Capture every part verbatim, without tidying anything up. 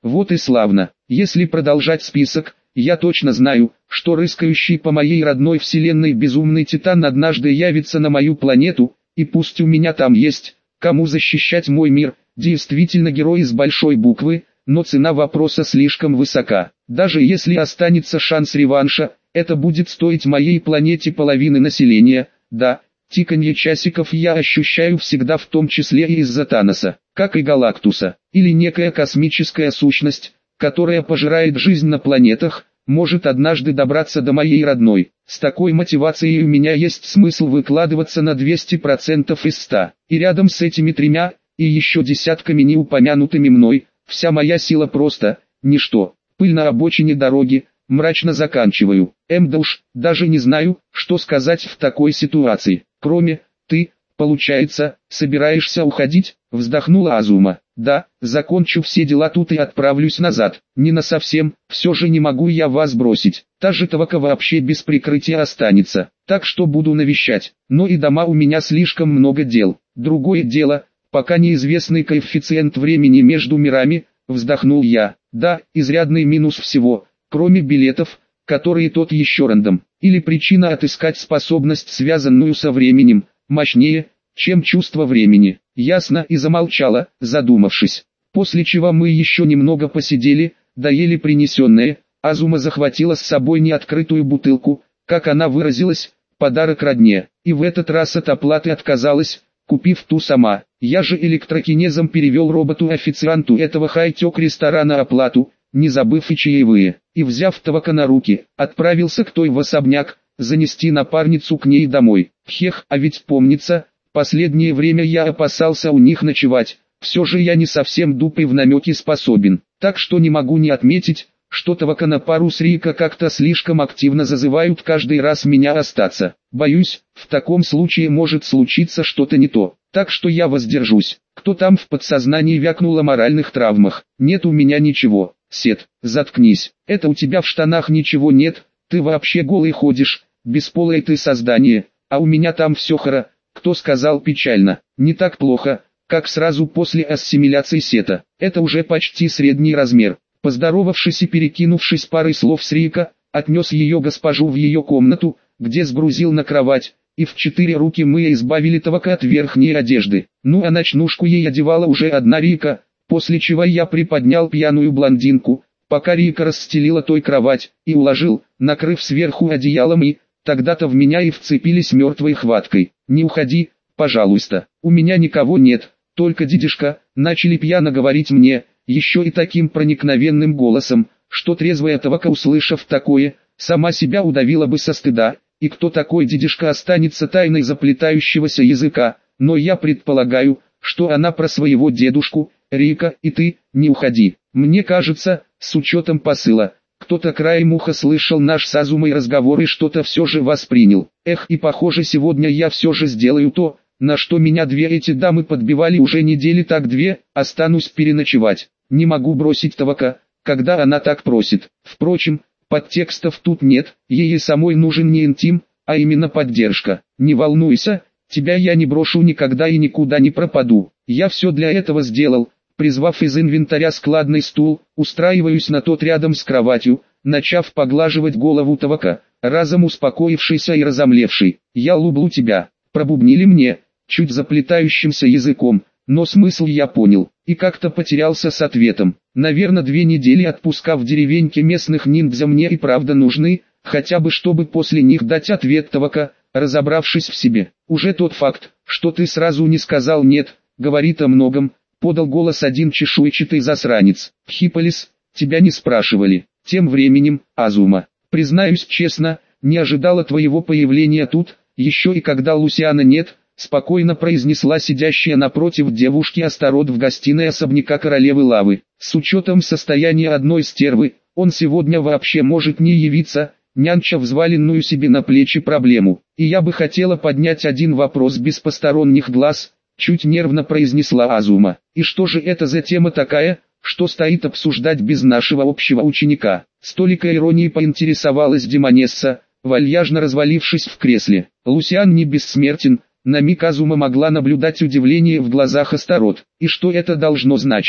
Вот и славно. Если продолжать список, я точно знаю, что рыскающий по моей родной вселенной безумный титан однажды явится на мою планету, и пусть у меня там есть, кому защищать мой мир, действительно герой с большой буквы, но цена вопроса слишком высока. Даже если останется шанс реванша, это будет стоить моей планете половины населения, да. Тиканье часиков я ощущаю всегда, в том числе и из-за Таноса, как и Галактуса, или некая космическая сущность, которая пожирает жизнь на планетах, может однажды добраться до моей родной. С такой мотивацией у меня есть смысл выкладываться на двести процентов из ста. И рядом с этими тремя, и еще десятками не упомянутыми мной, вся моя сила просто ничто. Пыль на обочине дороги, мрачно заканчиваю. Эм да уж, даже не знаю, что сказать в такой ситуации. Кроме, ты, получается, собираешься уходить, вздохнула Азума. Да, закончу все дела тут и отправлюсь назад. Не насовсем, все же не могу я вас бросить. Та же Тавака вообще без прикрытия останется, так что буду навещать. Но и дома у меня слишком много дел. Другое дело, пока неизвестный коэффициент времени между мирами, вздохнул я. Да, изрядный минус всего, кроме билетов, которые тот еще рандом. Или причина отыскать способность, связанную со временем, мощнее, чем чувство времени. Ясно, и замолчала, задумавшись. После чего мы еще немного посидели, доели принесенное. Азума захватила с собой неоткрытую бутылку, как она выразилась, подарок родне, и в этот раз от оплаты отказалась, купив ту сама. Я же электрокинезом перевел роботу-официанту этого хай-тек ресторана оплату, не забыв и чаевые, и взяв Тавака на руки, отправился к той в особняк, занести напарницу к ней домой. Хех, а ведь помнится, последнее время я опасался у них ночевать, все же я не совсем дупой в намеки способен, так что не могу не отметить, что Тавака на пару с Рика как-то слишком активно зазывают каждый раз меня остаться. Боюсь, в таком случае может случиться что-то не то, так что я воздержусь. Кто там в подсознании вякнул о моральных травмах? Нет у меня ничего. Сет, заткнись, это у тебя в штанах ничего нет, ты вообще голый ходишь, бесполое ты создание, а у меня там все хоро. Кто сказал печально? Не так плохо, как сразу после ассимиляции Сета, это уже почти средний размер. Поздоровавшись и перекинувшись парой слов с Рика, отнес ее госпожу в ее комнату, где сгрузил на кровать, и в четыре руки мы избавили Тавака от верхней одежды. Ну а ночнушку ей одевала уже одна Рика, после чего я приподнял пьяную блондинку, пока Рика расстелила той кровать, и уложил, накрыв сверху одеялом, и тогда-то в меня и вцепились мертвой хваткой. «Не уходи, пожалуйста, у меня никого нет, только дедушка», начали пьяно говорить мне, еще и таким проникновенным голосом, что трезвая Тавака, услышав такое, сама себя удавила бы со стыда, и кто такой дедушка останется тайной заплетающегося языка, но я предполагаю, что она про своего дедушку. Рика, и ты, не уходи. Мне кажется, с учетом посыла, кто-то краем уха слышал наш с Азумой разговор и что-то все же воспринял. Эх, и похоже, сегодня я все же сделаю то, на что меня две эти дамы подбивали уже недели так две, останусь переночевать. Не могу бросить Тавака, когда она так просит. Впрочем, подтекстов тут нет, ей самой нужен не интим, а именно поддержка. Не волнуйся, тебя я не брошу никогда и никуда не пропаду. Я все для этого сделал. Призвав из инвентаря складный стул, устраиваюсь на тот рядом с кроватью, начав поглаживать голову Тавака, разом успокоившийся и разомлевший. «Я люблю тебя», пробубнили мне, чуть заплетающимся языком, но смысл я понял, и как-то потерялся с ответом. Наверное, две недели отпуска в деревеньке местных ниндзя мне и правда нужны, хотя бы чтобы после них дать ответ Тавака, разобравшись в себе. Уже тот факт, что ты сразу не сказал «нет», говорит о многом. Подал голос один чешуйчатый засранец. Хиполис, тебя не спрашивали. Тем временем, Азума, признаюсь честно, не ожидала твоего появления тут, еще и когда Лусиана нет, спокойно произнесла сидящая напротив девушки Астарот в гостиной особняка королевы Лавы. С учетом состояния одной стервы, он сегодня вообще может не явиться, нянча взваленную себе на плечи проблему. И я бы хотела поднять один вопрос без посторонних глаз, чуть нервно произнесла Азума. И что же это за тема такая, что стоит обсуждать без нашего общего ученика? С толикой иронии поинтересовалась Демонесса, вальяжно развалившись в кресле. Лусиан не бессмертен, на миг Азума могла наблюдать удивление в глазах Астарот. И что это должно значить?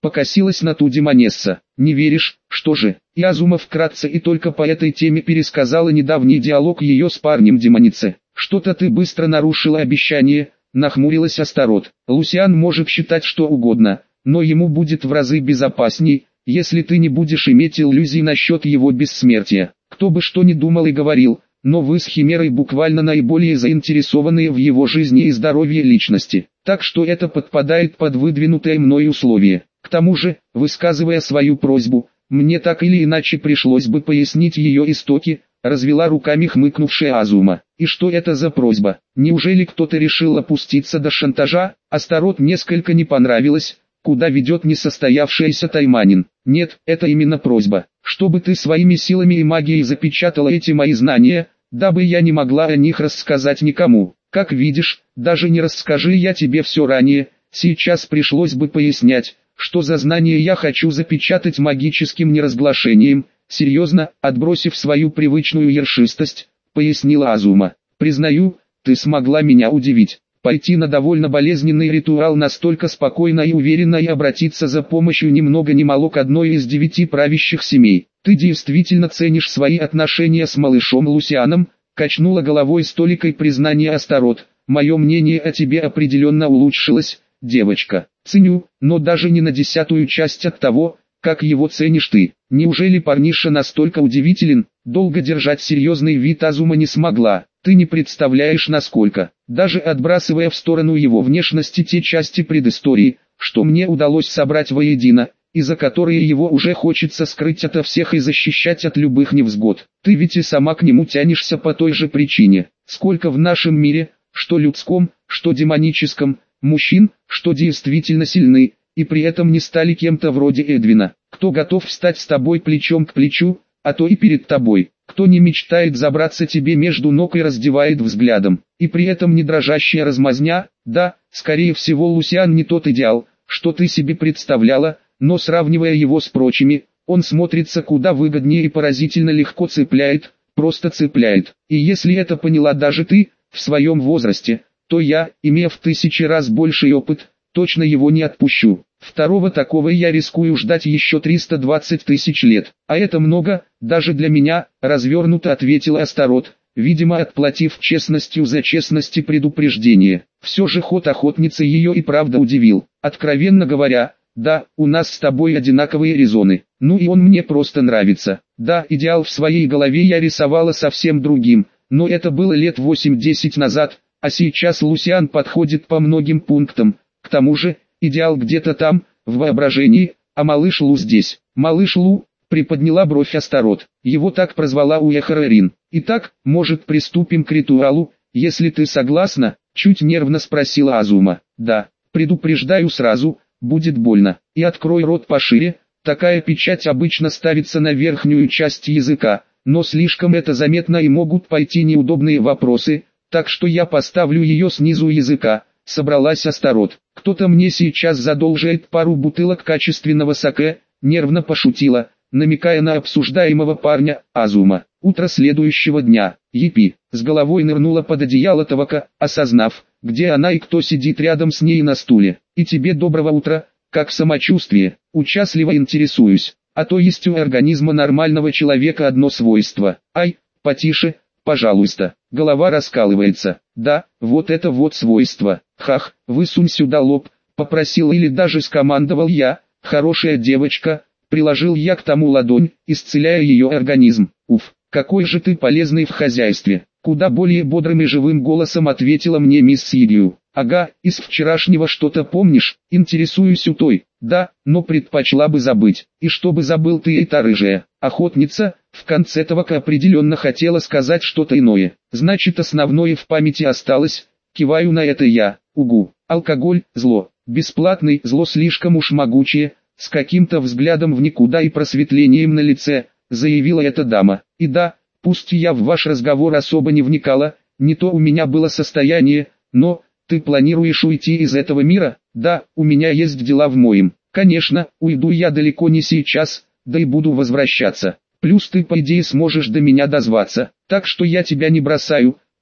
покосилась на ту демонесса. Не веришь, что же? И Азума вкратце и только по этой теме пересказала недавний диалог ее с парнем демоницы. Что-то ты быстро нарушила обещание, нахмурилась Астарот. Лусиан может считать что угодно, но ему будет в разы безопасней, если ты не будешь иметь иллюзий насчет его бессмертия. Кто бы что ни думал и говорил, но вы с Химерой буквально наиболее заинтересованные в его жизни и здоровье личности. Так что это подпадает под выдвинутое мной условие. К тому же, высказывая свою просьбу, мне так или иначе пришлось бы пояснить ее истоки, развела руками хмыкнувшая Азума. И что это за просьба? Неужели кто-то решил опуститься до шантажа? Астарот несколько не понравилось, куда ведет несостоявшийся тайманин. Нет, это именно просьба, чтобы ты своими силами и магией запечатала эти мои знания, дабы я не могла о них рассказать никому. Как видишь, даже не расскажи я тебе все ранее, сейчас пришлось бы пояснять, что за знания я хочу запечатать магическим неразглашением. Серьезно, отбросив свою привычную ершистость, пояснила Азума. Признаю, ты смогла меня удивить. Пойти на довольно болезненный ритуал настолько спокойно и уверенно и обратиться за помощью ни много ни мало к одной из девяти правящих семей. Ты действительно ценишь свои отношения с малышом Лусианом, качнула головой с толикой признания Астарот. Мое мнение о тебе определенно улучшилось, девочка. Ценю, но даже не на десятую часть от того, как его ценишь ты. Неужели парниша настолько удивителен? Долго держать серьезный вид Азума не смогла. Ты не представляешь насколько, даже отбрасывая в сторону его внешности те части предыстории, что мне удалось собрать воедино, и за которые его уже хочется скрыть ото всех и защищать от любых невзгод. Ты ведь и сама к нему тянешься по той же причине. Сколько в нашем мире, что людском, что демоническом, мужчин, что действительно сильны, и при этом не стали кем-то вроде Эдвина. Кто готов встать с тобой плечом к плечу, а то и перед тобой. Кто не мечтает забраться тебе между ног и раздевает взглядом. И при этом не дрожащая размазня. Да, скорее всего Лусиан не тот идеал, что ты себе представляла, но сравнивая его с прочими, он смотрится куда выгоднее и поразительно легко цепляет, просто цепляет. И если это поняла даже ты, в своем возрасте, то я, имея в тысячи раз больший опыт, точно его не отпущу. Второго такого я рискую ждать еще триста двадцать тысяч лет. А это много, даже для меня, развернуто ответила Астарот, видимо отплатив честностью за честность и предупреждение. Все же ход охотницы ее и правда удивил. Откровенно говоря, да, у нас с тобой одинаковые резоны. Ну и он мне просто нравится. Да, идеал в своей голове я рисовала совсем другим, но это было лет восемь-десять назад, а сейчас Лусиан подходит по многим пунктам. К тому же, идеал где-то там, в воображении, а малыш Лу здесь. Малыш Лу, приподняла бровь Астарот, его так прозвала Уэхарерин. Итак, может приступим к ритуалу, если ты согласна, чуть нервно спросила Азума. Да, предупреждаю сразу, будет больно. И открой рот пошире, такая печать обычно ставится на верхнюю часть языка, но слишком это заметно и могут пойти неудобные вопросы, так что я поставлю ее снизу языка. Собралась Астарот. Кто-то мне сейчас задолжает пару бутылок качественного саке, нервно пошутила, намекая на обсуждаемого парня, Азума. Утро следующего дня. Епи, с головой нырнула под одеяло Тавака, осознав, где она и кто сидит рядом с ней на стуле. И тебе доброго утра, как самочувствие, участливо интересуюсь. А то есть у организма нормального человека одно свойство. Ай, потише, пожалуйста, голова раскалывается. Да, вот это вот свойство. Хах, высунь сюда лоб, попросил или даже скомандовал я, хорошая девочка, приложил я к тому ладонь, исцеляя ее организм. Уф, какой же ты полезный в хозяйстве. Куда более бодрым и живым голосом ответила мне мисс Сидью. Ага, из вчерашнего что-то помнишь? Интересуюсь у той. Да, но предпочла бы забыть. И чтобы забыл ты и та рыжая охотница, в конце Тавака определенно хотела сказать что-то иное. Значит основное в памяти осталось, киваю на это я. Угу, алкоголь, зло, бесплатный, зло слишком уж могучее, с каким-то взглядом в никуда и просветлением на лице, заявила эта дама. И да, пусть я в ваш разговор особо не вникала, не то у меня было состояние, но... Ты планируешь уйти из этого мира? Да, у меня есть дела в моем. Конечно, уйду я далеко не сейчас, да и буду возвращаться. Плюс ты по идее сможешь до меня дозваться, так что я тебя не бросаю,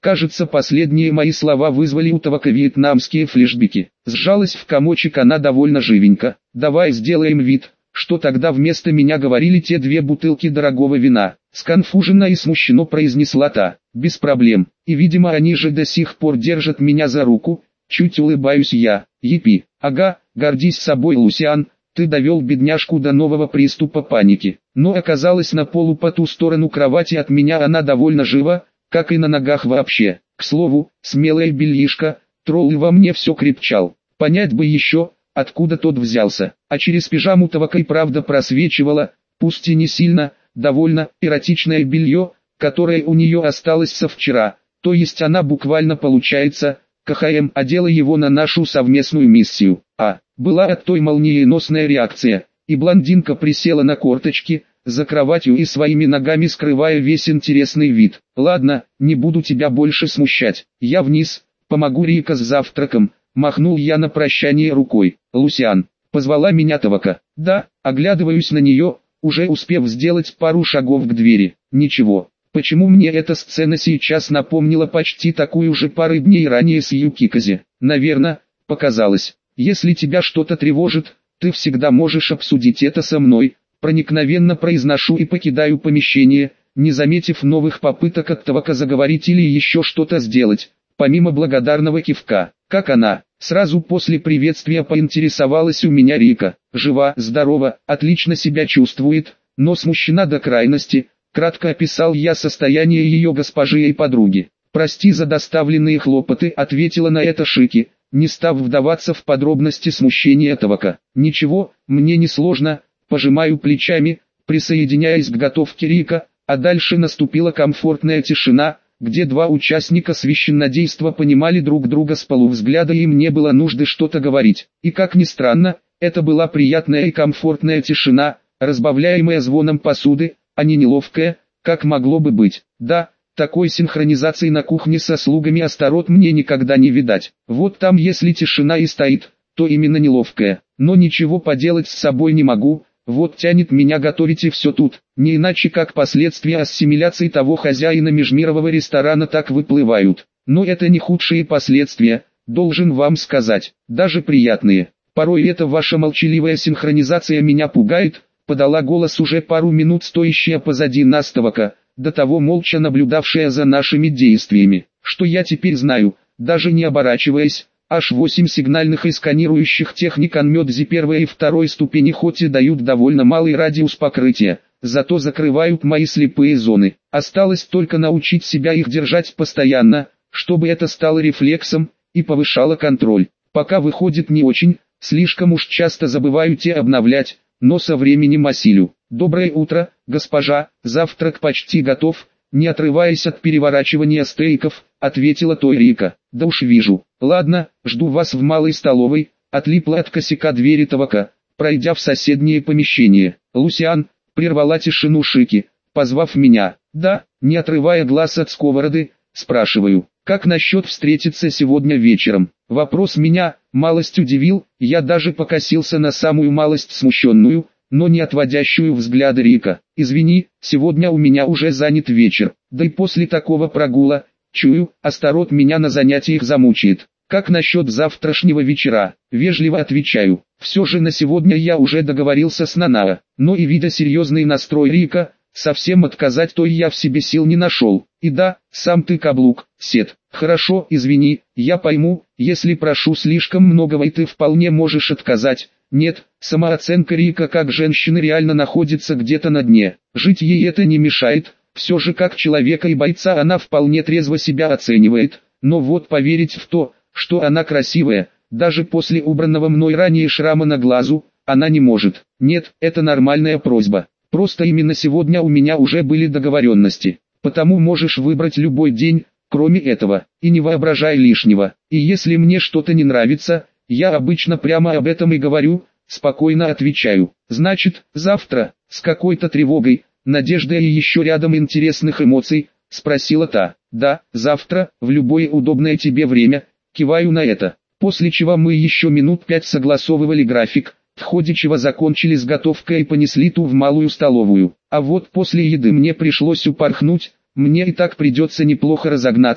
Кажется, последние мои слова вызвали у Тавака вьетнамские флешбеки. Сжалась в комочек она довольно живенько. «Давай сделаем вид, что тогда вместо меня говорили те две бутылки дорогого вина». Сконфуженно и смущенно произнесла та. «Без проблем. И видимо они же до сих пор держат меня за руку». Чуть улыбаюсь я. «Епи, ага, гордись собой, Лусиан, ты довел бедняжку до нового приступа паники». Но оказалось, на полу по ту сторону кровати от меня она довольно жива, как и на ногах вообще. К слову, смелая бельишка, тролл и во мне все крепчал. Понять бы еще, откуда тот взялся. А через пижаму Тавака и правда просвечивало, пусть и не сильно, довольно эротичное белье, которое у нее осталось со вчера. То есть она буквально, получается, КХМ одела его на нашу совместную миссию. А, была от той молниеносная реакция, и блондинка присела на корточки, за кроватью и своими ногами скрывая весь интересный вид. «Ладно, не буду тебя больше смущать. Я вниз, помогу Рика с завтраком», махнул я на прощание рукой. «Лусиан», позвала меня Тавака. «Да», оглядываюсь на нее, уже успев сделать пару шагов к двери. «Ничего, почему мне эта сцена сейчас напомнила почти такую же пару дней ранее с Юкиказе? Наверное, показалось. Если тебя что-то тревожит, ты всегда можешь обсудить это со мной». Проникновенно произношу и покидаю помещение, не заметив новых попыток от Тавака заговорить или еще что-то сделать, помимо благодарного кивка. «Как она?» Сразу после приветствия поинтересовалась у меня Рика. «Жива, здорова, отлично себя чувствует, но смущена до крайности», кратко описал я состояние ее госпожи и подруги. «Прости за доставленные хлопоты», ответила на это Шики, не став вдаваться в подробности смущения Тавака. «Ничего, мне не сложно». Пожимаю плечами, присоединяясь к готовке Рика, а дальше наступила комфортная тишина, где два участника священнодейства понимали друг друга с полувзгляда, и им не было нужды что-то говорить. И как ни странно, это была приятная и комфортная тишина, разбавляемая звоном посуды, а не неловкая, как могло бы быть. Да, такой синхронизации на кухне со слугами Астарот мне никогда не видать. Вот там если тишина и стоит, то именно неловкая. Но ничего поделать с собой не могу. Вот тянет меня готовить и все тут, не иначе как последствия ассимиляции того хозяина межмирового ресторана так выплывают. Но это не худшие последствия, должен вам сказать, даже приятные. Порой эта ваша молчаливая синхронизация меня пугает, подала голос уже пару минут стоящая позади нас Тавака, до того молча наблюдавшая за нашими действиями. Что я теперь знаю, даже не оборачиваясь. Аж восемь сигнальных и сканирующих техник Анмёдзи первой и второй ступени хоть и дают довольно малый радиус покрытия, зато закрывают мои слепые зоны. Осталось только научить себя их держать постоянно, чтобы это стало рефлексом и повышало контроль. Пока выходит не очень, слишком уж часто забываю те обновлять, но со временем осилю. «Доброе утро, госпожа, завтрак почти готов», не отрываясь от переворачивания стейков, ответила той Рика. «Да уж вижу. Ладно, жду вас в малой столовой», отлипла от косяка двери Тавака, пройдя в соседнее помещение. «Лусиан», прервала тишину Шики, позвав меня. «Да», не отрывая глаз от сковороды, спрашиваю, «как насчет встретиться сегодня вечером?» Вопрос меня малость удивил, я даже покосился на самую малость смущенную, но не отводящую взгляды Рика. «Извини, сегодня у меня уже занят вечер, да и после такого прогула, чую, Астарот меня на занятиях замучает. Как насчет завтрашнего вечера?» Вежливо отвечаю. Все же на сегодня я уже договорился с Нанао, но и видя серьезный настрой Рика, совсем отказать то я в себе сил не нашел. «И да, сам ты каблук, Сет. Хорошо, извини, я пойму, если прошу слишком многого и ты вполне можешь отказать». Нет, самооценка Рика как женщины реально находится где-то на дне. Жить ей это не мешает, все же как человека и бойца она вполне трезво себя оценивает. Но вот поверить в то, что она красивая, даже после убранного мной ранее шрама на глазу, она не может. Нет, это нормальная просьба. Просто именно сегодня у меня уже были договоренности. Потому можешь выбрать любой день, кроме этого, и не воображай лишнего. И если мне что-то не нравится, я обычно прямо об этом и говорю, спокойно отвечаю. «Значит, завтра?» С какой-то тревогой, надеждой и еще рядом интересных эмоций, спросила та. «Да, завтра, в любое удобное тебе время», киваю на это. После чего мы еще минут пять согласовывали график, в ходе чего закончили с готовкой и понесли ту в малую столовую. А вот после еды мне пришлось упорхнуть, мне и так придется неплохо разогнаться,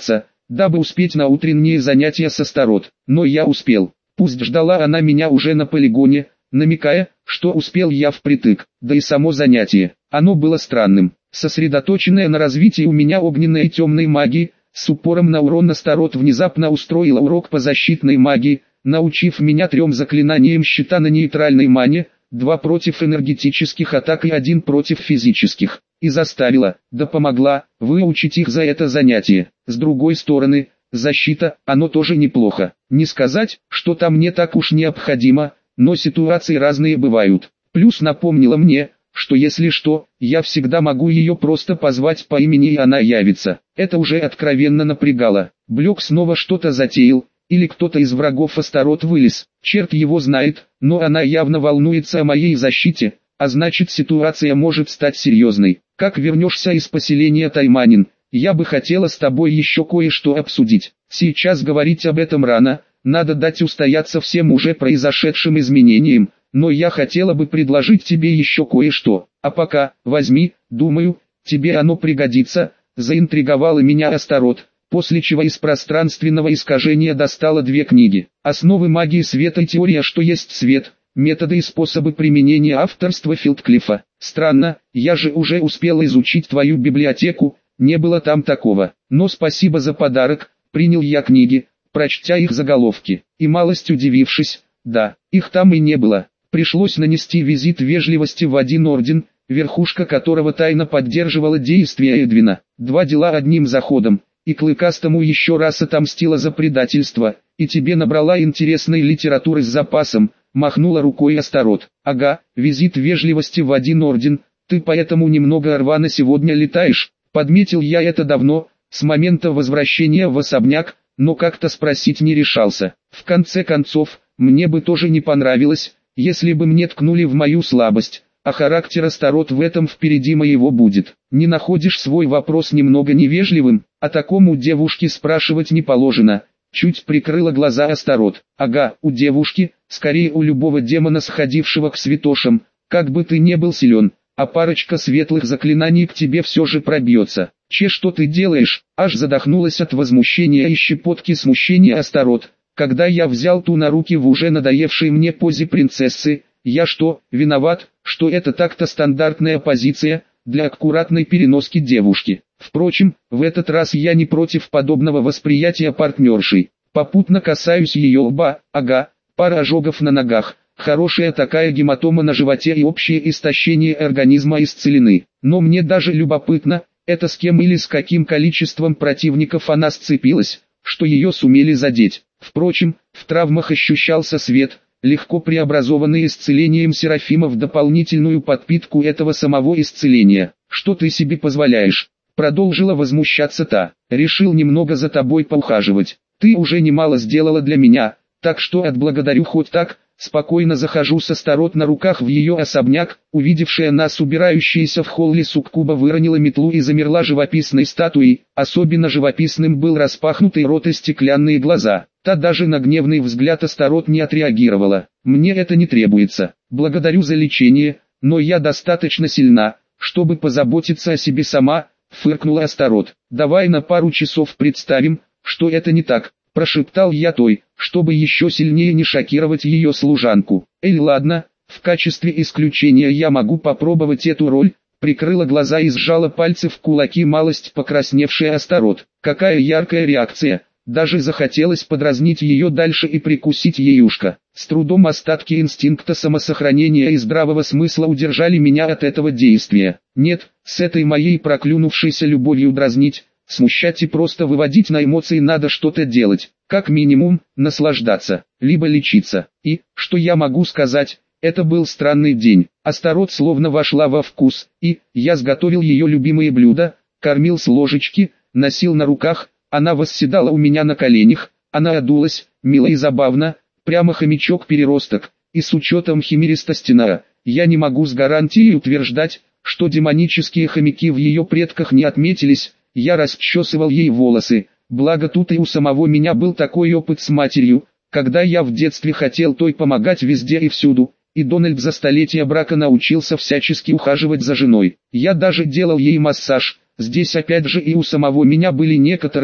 дабы успеть на утренние занятия с Астарот. Но я успел. Пусть ждала она меня уже на полигоне, намекая, что успел я впритык, да и само занятие. Оно было странным. Сосредоточенная на развитии у меня огненной и темной магии, с упором на урон Астарот внезапно устроила урок по защитной магии, научив меня трем заклинаниям щита на нейтральной мане, два против энергетических атак и один против физических, и заставила, да помогла, выучить их за это занятие. С другой стороны, защита, оно тоже неплохо. Не сказать, что там не так уж необходимо, но ситуации разные бывают. Плюс напомнила мне, что если что, я всегда могу ее просто позвать по имени и она явится. Это уже откровенно напрягало. Блек снова что-то затеял, или кто-то из врагов Астарот вылез, черт его знает, но она явно волнуется о моей защите, а значит ситуация может стать серьезной. Как вернешься из поселения, Тайманин, я бы хотела с тобой еще кое-что обсудить. Сейчас говорить об этом рано, надо дать устояться всем уже произошедшим изменениям, но я хотела бы предложить тебе еще кое-что. А пока, возьми, думаю, тебе оно пригодится, заинтриговала меня Астарот, после чего из пространственного искажения достала две книги. Основы магии света и теория, что есть свет, методы и способы применения авторства Филдклифа. Странно, я же уже успел изучить твою библиотеку, не было там такого. Но спасибо за подарок, принял я книги, прочтя их заголовки, и малость удивившись, да, их там и не было. Пришлось нанести визит вежливости в один орден, верхушка которого тайно поддерживала действия Эдвина. Два дела одним заходом, и Клыкастому еще раз отомстила за предательство, и тебе набрала интересной литературы с запасом, махнула рукой Астарот. Ага, визит вежливости в один орден, ты поэтому немного рвано сегодня летаешь, подметил я это давно, с момента возвращения в особняк, но как-то спросить не решался. В конце концов, мне бы тоже не понравилось, если бы мне ткнули в мою слабость, а характер Астарот в этом впереди моего будет. Не находишь свой вопрос немного невежливым? О таком у девушки спрашивать не положено. Чуть прикрыла глаза Астарот. Ага, у девушки, скорее у любого демона, сходившего к святошам, как бы ты не был силен, а парочка светлых заклинаний к тебе все же пробьется. Че, что ты делаешь? Аж задохнулась от возмущения и щепотки смущения Астарот, когда я взял ту на руки в уже надоевшей мне позе принцессы. Я что, виноват, что это так-то стандартная позиция для аккуратной переноски девушки? Впрочем, в этот раз я не против подобного восприятия партнершей. Попутно касаюсь ее лба, ага, пара ожогов на ногах, хорошая такая гематома на животе и общее истощение организма исцелены. Но мне даже любопытно, это с кем или с каким количеством противников она сцепилась, что ее сумели задеть. Впрочем, в травмах ощущался свет, легко преобразованный исцелением Серафима в дополнительную подпитку этого самого исцеления. Что ты себе позволяешь? Продолжила возмущаться та. Решил немного за тобой поухаживать. Ты уже немало сделала для меня, так что отблагодарю хоть так. Спокойно захожу с Астарот на руках в ее особняк, увидевшая нас убирающаяся в холле суккуба выронила метлу и замерла живописной статуей, особенно живописным был распахнутый рот и стеклянные глаза. Та даже на гневный взгляд Астарот не отреагировала. Мне это не требуется, благодарю за лечение, но я достаточно сильна, чтобы позаботиться о себе сама, фыркнула Астарот. Давай на пару часов представим, что это не так. Прошептал я той, чтобы еще сильнее не шокировать ее служанку. Эй, ладно, в качестве исключения я могу попробовать эту роль. Прикрыла глаза и сжала пальцы в кулаки малость покрасневшая Астарот. Какая яркая реакция, даже захотелось подразнить ее дальше и прикусить ей ушко. С трудом остатки инстинкта самосохранения и здравого смысла удержали меня от этого действия. Нет, с этой моей проклюнувшейся любовью дразнить, смущать и просто выводить на эмоции надо что-то делать, как минимум, наслаждаться, либо лечиться. И, что я могу сказать, это был странный день. Астарот словно вошла во вкус, и, я сготовил ее любимые блюда, кормил с ложечки, носил на руках, она восседала у меня на коленях, она одулась, мило и забавно, прямо хомячок-переросток, и с учетом химеристостина, я не могу с гарантией утверждать, что демонические хомяки в ее предках не отметились. Я расчесывал ей волосы, благо тут и у самого меня был такой опыт с матерью, когда я в детстве хотел той помогать везде и всюду, и Дональд за столетия брака научился всячески ухаживать за женой. Я даже делал ей массаж, здесь опять же и у самого меня были некоторые,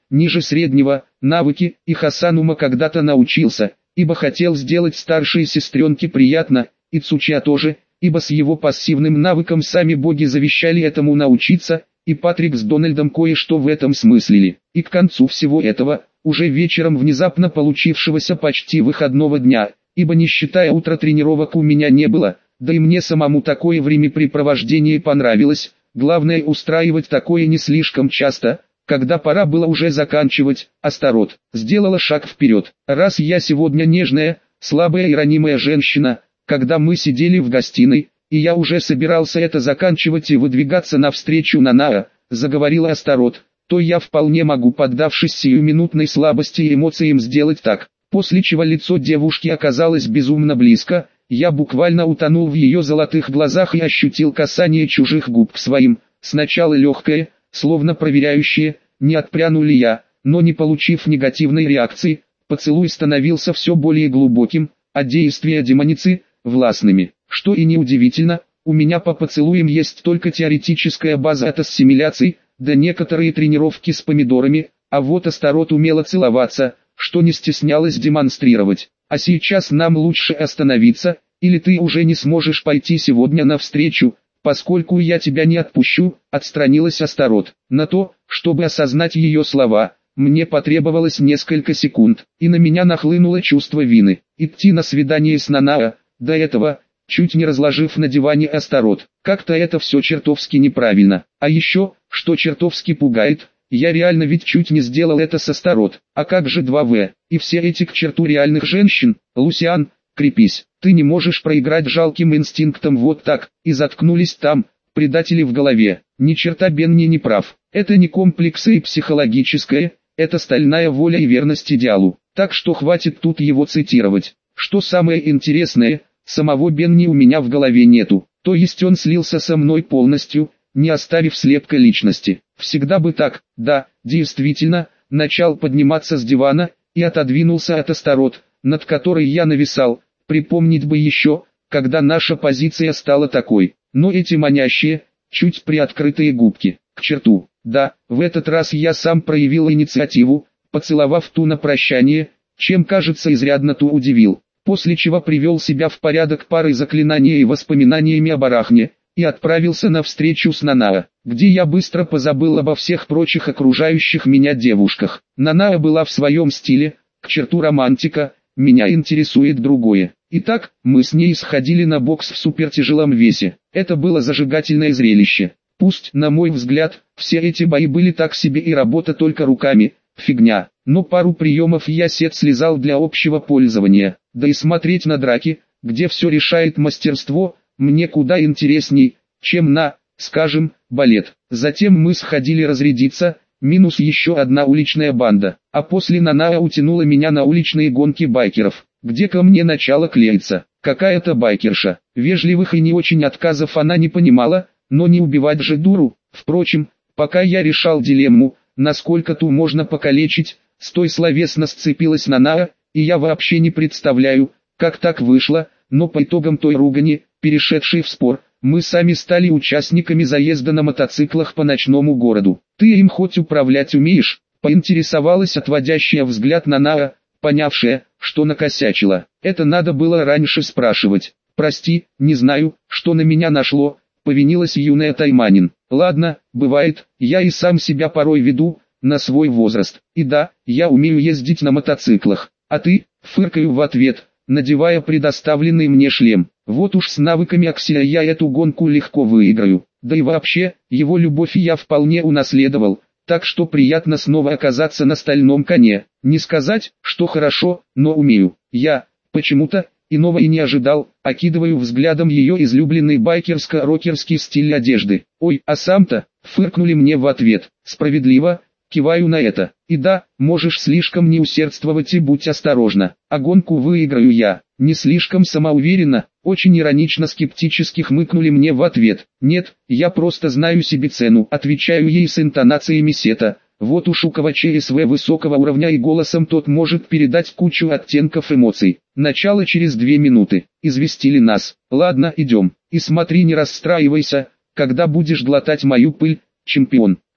ниже среднего, навыки, и Хасанума когда-то научился, ибо хотел сделать старшей сестренке приятно, и Цучиа тоже, ибо с его пассивным навыком сами боги завещали этому научиться, и Патрик с Дональдом кое-что в этом смыслили. И к концу всего этого, уже вечером внезапно получившегося почти выходного дня, ибо не считая утра тренировок у меня не было, да и мне самому такое времяпрепровождение понравилось, главное устраивать такое не слишком часто. Когда пора было уже заканчивать, Астарот сделала шаг вперед. Раз я сегодня нежная, слабая и ранимая женщина, когда мы сидели в гостиной, и я уже собирался это заканчивать и выдвигаться навстречу Нанаа, заговорила Астарот, то я вполне могу, поддавшись сиюминутной слабости и эмоциям, сделать так. После чего лицо девушки оказалось безумно близко, я буквально утонул в ее золотых глазах и ощутил касание чужих губ к своим, сначала легкое, словно проверяющее, не отпряну ли я, но не получив негативной реакции, поцелуй становился все более глубоким, а действия демоницы – властными. Что и неудивительно, у меня по поцелуям есть только теоретическая база от ассимиляций, да некоторые тренировки с помидорами, а вот Астарот умела целоваться, что не стеснялась демонстрировать. А сейчас нам лучше остановиться, или ты уже не сможешь пойти сегодня навстречу, поскольку я тебя не отпущу, отстранилась Астарот. На то, чтобы осознать ее слова, мне потребовалось несколько секунд, и на меня нахлынуло чувство вины. Идти на свидание с Нанаа, до этого, чуть не разложив на диване Астарот. Как-то это все чертовски неправильно. А еще, что чертовски пугает, я реально ведь чуть не сделал это с Астарот. А как же два вэ? И все эти к черту реальных женщин, Лусиан, крепись. Ты не можешь проиграть жалким инстинктом вот так, и заткнулись там, предатели в голове. Ни черта Бенни не прав. Это не комплексы и психологическое, это стальная воля и верность идеалу. Так что хватит тут его цитировать. Что самое интересное, самого Бенни у меня в голове нету. То есть он слился со мной полностью, не оставив слепка личности. Всегда бы так, да, действительно, начал подниматься с дивана, и отодвинулся от Астарот, над которой я нависал. Припомнить бы еще, когда наша позиция стала такой, но эти манящие, чуть приоткрытые губки, к черту. Да, в этот раз я сам проявил инициативу, поцеловав ту на прощание, чем, кажется, изрядно ту удивил, после чего привел себя в порядок парой заклинаний и воспоминаниями об Арахне, и отправился на встречу с Нанаа, где я быстро позабыл обо всех прочих окружающих меня девушках. Нанаа была в своем стиле, к черту романтика, меня интересует другое. Итак, мы с ней сходили на бокс в супертяжелом весе. Это было зажигательное зрелище. Пусть, на мой взгляд, все эти бои были так себе и работа только руками, фигня. Но пару приемов я сет слезал для общего пользования. Да и смотреть на драки, где все решает мастерство, мне куда интересней, чем на, скажем, балет. Затем мы сходили разрядиться, минус еще одна уличная банда. А после Нанаа утянула меня на уличные гонки байкеров, где ко мне начало клеиться. Какая-то байкерша. Вежливых и не очень отказов она не понимала, но не убивать же дуру. Впрочем, пока я решал дилемму, насколько ту можно покалечить, с той словесно сцепилась Нанаа, и я вообще не представляю, как так вышло, но по итогам той ругани, перешедшей в спор, мы сами стали участниками заезда на мотоциклах по ночному городу. Ты им хоть управлять умеешь? Поинтересовалась отводящая взгляд Нанаа, понявшая, что накосячила. Это надо было раньше спрашивать. Прости, не знаю, что на меня нашло, повинилась юная Тайманин. Ладно, бывает, я и сам себя порой веду, на свой возраст. И да, я умею ездить на мотоциклах. А ты, фыркаю в ответ, надевая предоставленный мне шлем. Вот уж с навыками Аксия я эту гонку легко выиграю. Да и вообще, его любовь я вполне унаследовал, так что приятно снова оказаться на стальном коне. Не сказать, что хорошо, но умею. Я, почему-то, иного и не ожидал, окидываю взглядом ее излюбленный байкерско-рокерский стиль одежды. Ой, а сам-то, фыркнули мне в ответ. Справедливо, киваю на это. И да, можешь слишком не усердствовать и будь осторожна. А гонку выиграю я. Не слишком самоуверенно, очень иронично скептически хмыкнули мне в ответ. Нет, я просто знаю себе цену, отвечаю ей с интонациями сета. Вот уж у кого ЧСВ высокого уровня и голосом тот может передать кучу оттенков эмоций. Начало через две минуты. Известили нас. Ладно, идем. И смотри, не расстраивайся, когда будешь глотать мою пыль, чемпион.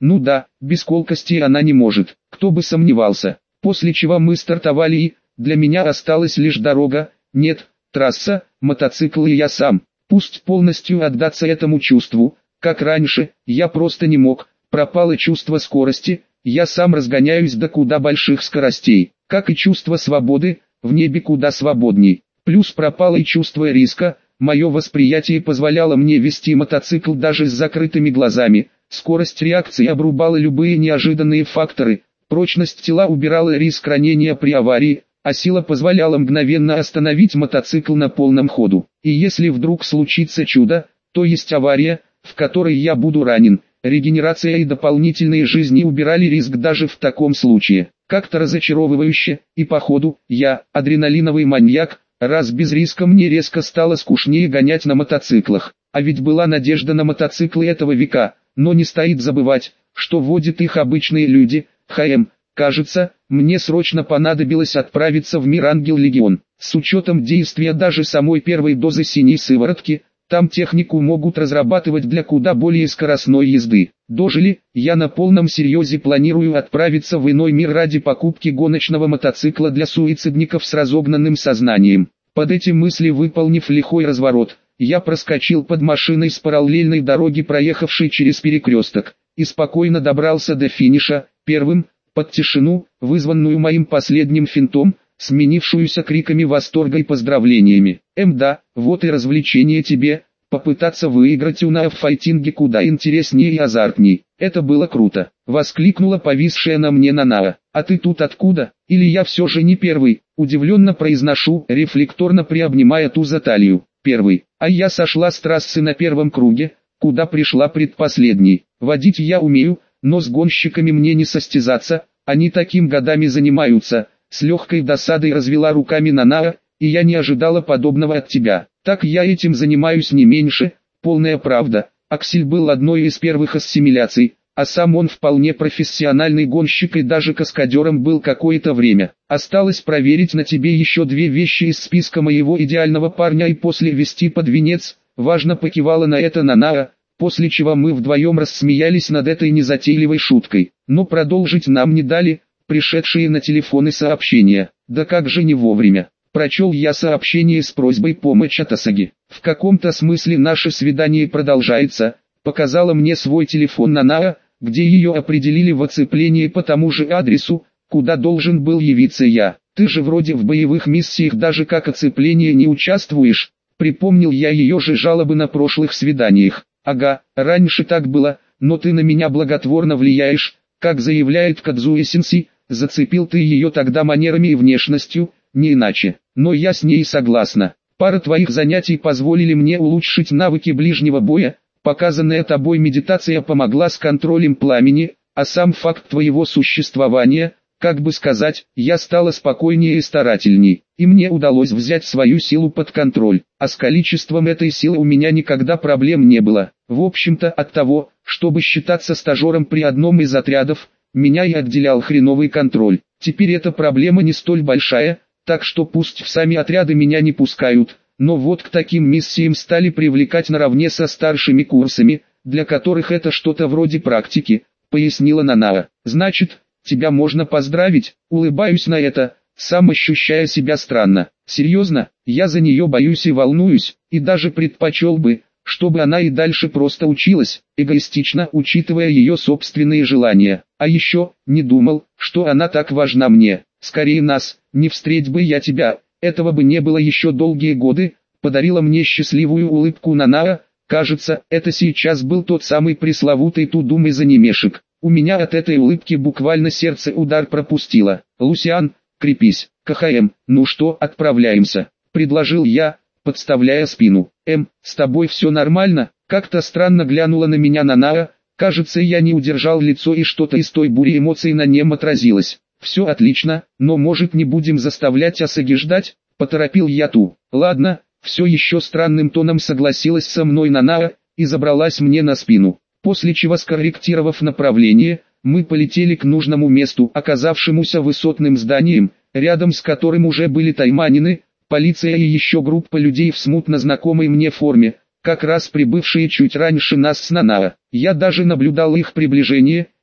Ну да, без колкости она не может, кто бы сомневался. После чего мы стартовали и, для меня осталась лишь дорога, нет, трасса, мотоцикл и я сам. Пусть полностью отдаться этому чувству, как раньше, я просто не мог, пропало чувство скорости, я сам разгоняюсь до куда больших скоростей, как и чувство свободы, в небе куда свободней. Плюс пропало и чувство риска, мое восприятие позволяло мне вести мотоцикл даже с закрытыми глазами, скорость реакции обрубала любые неожиданные факторы, прочность тела убирала риск ранения при аварии, а сила позволяла мгновенно остановить мотоцикл на полном ходу. И если вдруг случится чудо, то есть авария, в которой я буду ранен, регенерация и дополнительные жизни убирали риск даже в таком случае. Как-то разочаровывающе, и походу, я, адреналиновый маньяк, раз без риска мне резко стало скучнее гонять на мотоциклах. А ведь была надежда на мотоциклы этого века, но не стоит забывать, что водят их обычные люди. ХМ, кажется, мне срочно понадобилось отправиться в мир Ангел Легион. С учетом действия даже самой первой дозы синей сыворотки, там технику могут разрабатывать для куда более скоростной езды. Дожили, я на полном серьезе планирую отправиться в иной мир ради покупки гоночного мотоцикла для суицидников с разогнанным сознанием. Под эти мысли, выполнив лихой разворот, я проскочил под машиной с параллельной дороги, проехавшей через перекресток, и спокойно добрался до финиша, первым, под тишину, вызванную моим последним финтом, сменившуюся криками восторга и поздравлениями. Эм да, вот и развлечение тебе, попытаться выиграть у Наа в файтинге куда интереснее и азартней. Это было круто, воскликнула повисшая на мне Нанаа. А ты тут откуда? Или я все же не первый? Удивленно произношу, рефлекторно приобнимая ту за талию. Первый, а я сошла с трассы на первом круге, куда пришла предпоследней. Водить я умею, но с гонщиками мне не состязаться, они таким годами занимаются. С легкой досадой развела руками Нанаа, и я не ожидала подобного от тебя. Так я этим занимаюсь не меньше, полная правда. Аксель был одной из первых ассимиляций, а сам он вполне профессиональный гонщик и даже каскадером был какое-то время. Осталось проверить на тебе еще две вещи из списка моего идеального парня и после вести под венец. Важно покивала на это Нанаа, после чего мы вдвоем рассмеялись над этой незатейливой шуткой. Но продолжить нам не дали пришедшие на телефоны сообщения. Да как же не вовремя. Прочел я сообщение с просьбой помочь от Асаги. В каком-то смысле наше свидание продолжается. Показала мне свой телефон Нанаа, где ее определили в оцеплении по тому же адресу, куда должен был явиться я. Ты же вроде в боевых миссиях даже как оцепление не участвуешь. Припомнил я ее же жалобы на прошлых свиданиях. Ага, раньше так было, но ты на меня благотворно влияешь, как заявляет Кадзуэ-сенсей. Зацепил ты ее тогда манерами и внешностью, не иначе. Но я с ней согласна. Пара твоих занятий позволили мне улучшить навыки ближнего боя, показанная тобой медитация помогла с контролем пламени, а сам факт твоего существования, как бы сказать, я стала спокойнее и старательней, и мне удалось взять свою силу под контроль, а с количеством этой силы у меня никогда проблем не было. В общем-то, от того, чтобы считаться стажером при одном из отрядов, меня и отделял хреновый контроль. Теперь эта проблема не столь большая, так что пусть в сами отряды меня не пускают, но вот к таким миссиям стали привлекать наравне со старшими курсами, для которых это что-то вроде практики, пояснила Нанаа. Значит, тебя можно поздравить, улыбаюсь на это, сам ощущая себя странно. Серьезно, я за нее боюсь и волнуюсь, и даже предпочел бы, чтобы она и дальше просто училась, эгоистично учитывая ее собственные желания. А еще, не думал, что она так важна мне. Скорее нас, не встреть бы я тебя, этого бы не было еще долгие годы, подарила мне счастливую улыбку Нанаа. Кажется, это сейчас был тот самый пресловутый тудум из анимешек. У меня от этой улыбки буквально сердце удар пропустило. Лусиан, крепись, КХМ, ну что, отправляемся, предложил я, подставляя спину. Эм, с тобой все нормально? Как-то странно глянула на меня Нанаа, кажется я не удержал лицо и что-то из той бури эмоций на нем отразилось. Все отлично, но может не будем заставлять Асаги ждать, поторопил я ту. Ладно, все еще странным тоном согласилась со мной Нанаа, и забралась мне на спину. После чего, скорректировав направление, мы полетели к нужному месту, оказавшемуся высотным зданием, рядом с которым уже были тайманины, полиция и еще группа людей в смутно знакомой мне форме, как раз прибывшие чуть раньше нас с Нанаа. Я даже наблюдал их приближение,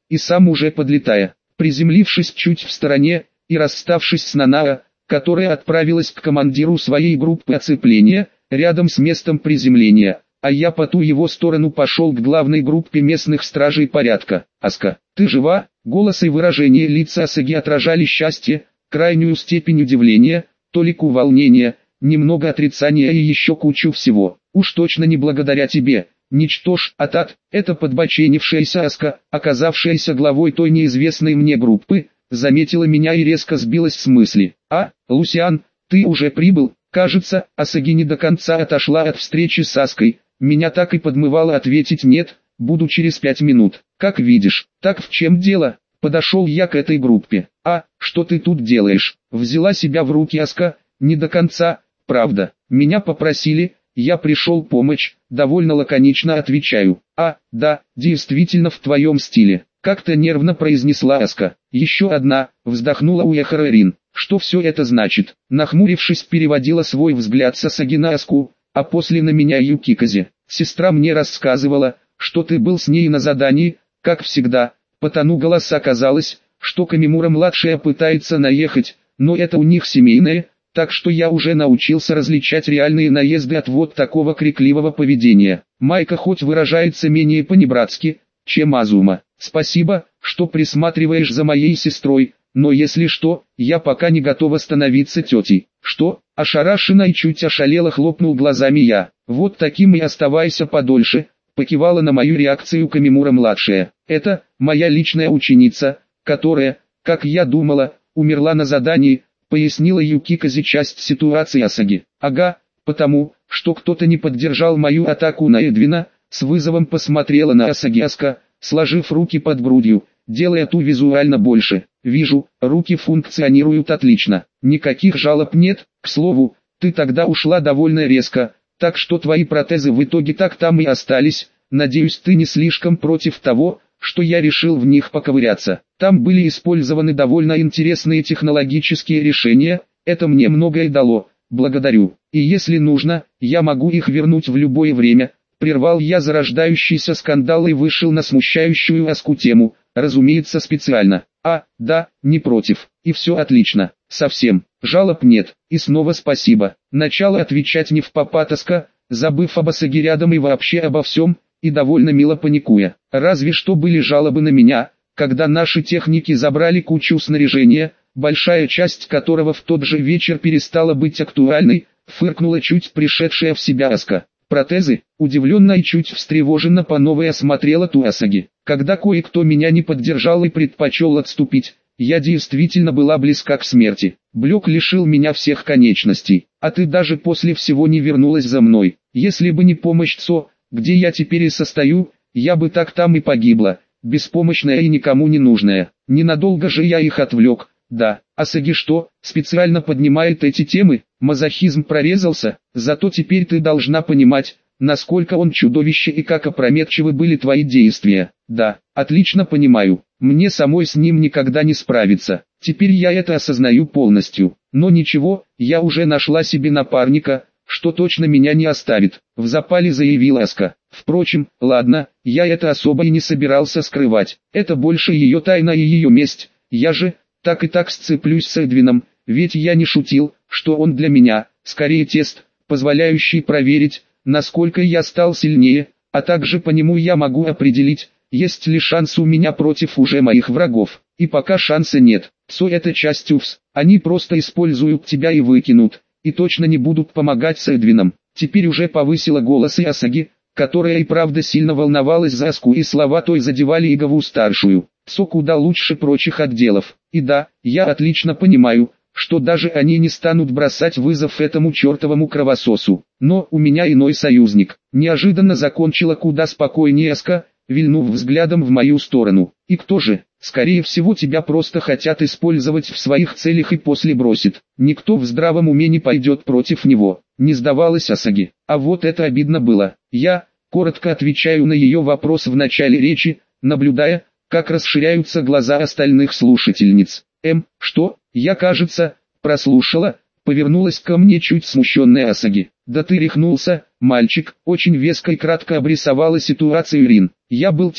и сам уже подлетая. Приземлившись чуть в стороне, и расставшись с Нанаа, которая отправилась к командиру своей группы оцепления, рядом с местом приземления, а я по ту его сторону пошел к главной группе местных стражей порядка. «Аска, ты жива?» Голос и выражение лица Асаги отражали счастье, крайнюю степень удивления, толику волнения, немного отрицания и еще кучу всего. «Уж точно не благодаря тебе, ничтож, Атат». Это подбоченившаяся Аска, оказавшаяся главой той неизвестной мне группы, заметила меня и резко сбилась с мысли. «А, Лусиан, ты уже прибыл?» Кажется, Асаги не до конца отошла от встречи с Аской. Меня так и подмывало ответить «нет, буду через пять минут». «Как видишь, так в чем дело?» Подошел я к этой группе. «А, что ты тут делаешь?» Взяла себя в руки Аска, не до конца, правда. Меня попросили, я пришел помочь, довольно лаконично отвечаю. «А, да, действительно в твоем стиле», как-то нервно произнесла Аска. «Еще одна», вздохнула Уэхарерин. «Что все это значит?» Нахмурившись, переводила свой взгляд с Асаги на Аску, а после на меня Юкиказе. «Сестра мне рассказывала, что ты был с ней на задании, как всегда». По тону голоса оказалось, что Камимура-младшая пытается наехать, но это у них семейное, так что я уже научился различать реальные наезды от вот такого крикливого поведения. Майка хоть выражается менее понебратски, чем Азума. «Спасибо, что присматриваешь за моей сестрой, но если что, я пока не готова становиться тетей». «Что?» Ошарашенно и чуть ошалело хлопнул глазами я. «Вот таким и оставайся подольше», покивала на мою реакцию Камимура-младшая. «Это моя личная ученица, которая, как я думала, умерла на задании», пояснила Юкиказе часть ситуации Асаги. «Ага, потому, что кто-то не поддержал мою атаку на Эдвина», с вызовом посмотрела на Асаги Аска, сложив руки под грудью, делая ту визуально больше. «Вижу, руки функционируют отлично, никаких жалоб нет. К слову, ты тогда ушла довольно резко, так что твои протезы в итоге так там и остались. Надеюсь, ты не слишком против того, что я решил в них поковыряться. Там были использованы довольно интересные технологические решения, это мне многое дало, благодарю. И если нужно, я могу их вернуть в любое время». Прервал я зарождающийся скандал и вышел на смущающую Аску тему, разумеется специально. «А, да, не против, и все отлично, совсем, жалоб нет, и снова спасибо». Начало отвечать не впопад Аска, забыв об Асаге рядом и вообще обо всем, и довольно мило паникуя. Разве что были жалобы на меня, когда наши техники забрали кучу снаряжения, большая часть которого в тот же вечер перестала быть актуальной, фыркнула чуть пришедшая в себя Аска. «Протезы?» Удивленно и чуть встревоженно по новой осмотрела ту Асаги. Когда кое-кто меня не поддержал и предпочел отступить, я действительно была близка к смерти. Блек лишил меня всех конечностей, а ты даже после всего не вернулась за мной. Если бы не помощь Цо, где я теперь и состою, я бы так там и погибла, беспомощная и никому не нужная. Ненадолго же я их отвлек. Да, Асаги что, специально поднимает эти темы? Мазохизм прорезался, зато теперь ты должна понимать, насколько он чудовище и как опрометчивы были твои действия. Да, отлично понимаю, мне самой с ним никогда не справиться, теперь я это осознаю полностью. Но ничего, я уже нашла себе напарника, что точно меня не оставит, в запале заявила Аска. Впрочем, ладно, я это особо и не собирался скрывать, это больше ее тайна и ее месть, я же... Так и так сцеплюсь с Эдвином, ведь я не шутил, что он для меня, скорее тест, позволяющий проверить, насколько я стал сильнее, а также по нему я могу определить, есть ли шанс у меня против уже моих врагов. И пока шанса нет, Цо это часть УФС, они просто используют тебя и выкинут, и точно не будут помогать с Эдвином. Теперь уже повысила голос и Асаги, которая и правда сильно волновалась за Аску, и слова той задевали Игову-старшую. Цо куда лучше прочих отделов. И да, я отлично понимаю, что даже они не станут бросать вызов этому чертовому кровососу. Но у меня иной союзник. Неожиданно закончила куда спокойнее Аска, вильнув взглядом в мою сторону. И кто же? Скорее всего тебя просто хотят использовать в своих целях и после бросит. Никто в здравом уме не пойдет против него. Не сдавалась Асаги. А вот это обидно было. Я, коротко отвечаю на ее вопрос в начале речи, наблюдая, как расширяются глаза остальных слушательниц. Эм, что? Я, кажется, прослушала, повернулась ко мне чуть смущенная Асаги. Да ты рехнулся, мальчик, очень веско и кратко обрисовала ситуацию Рин. Я был тем,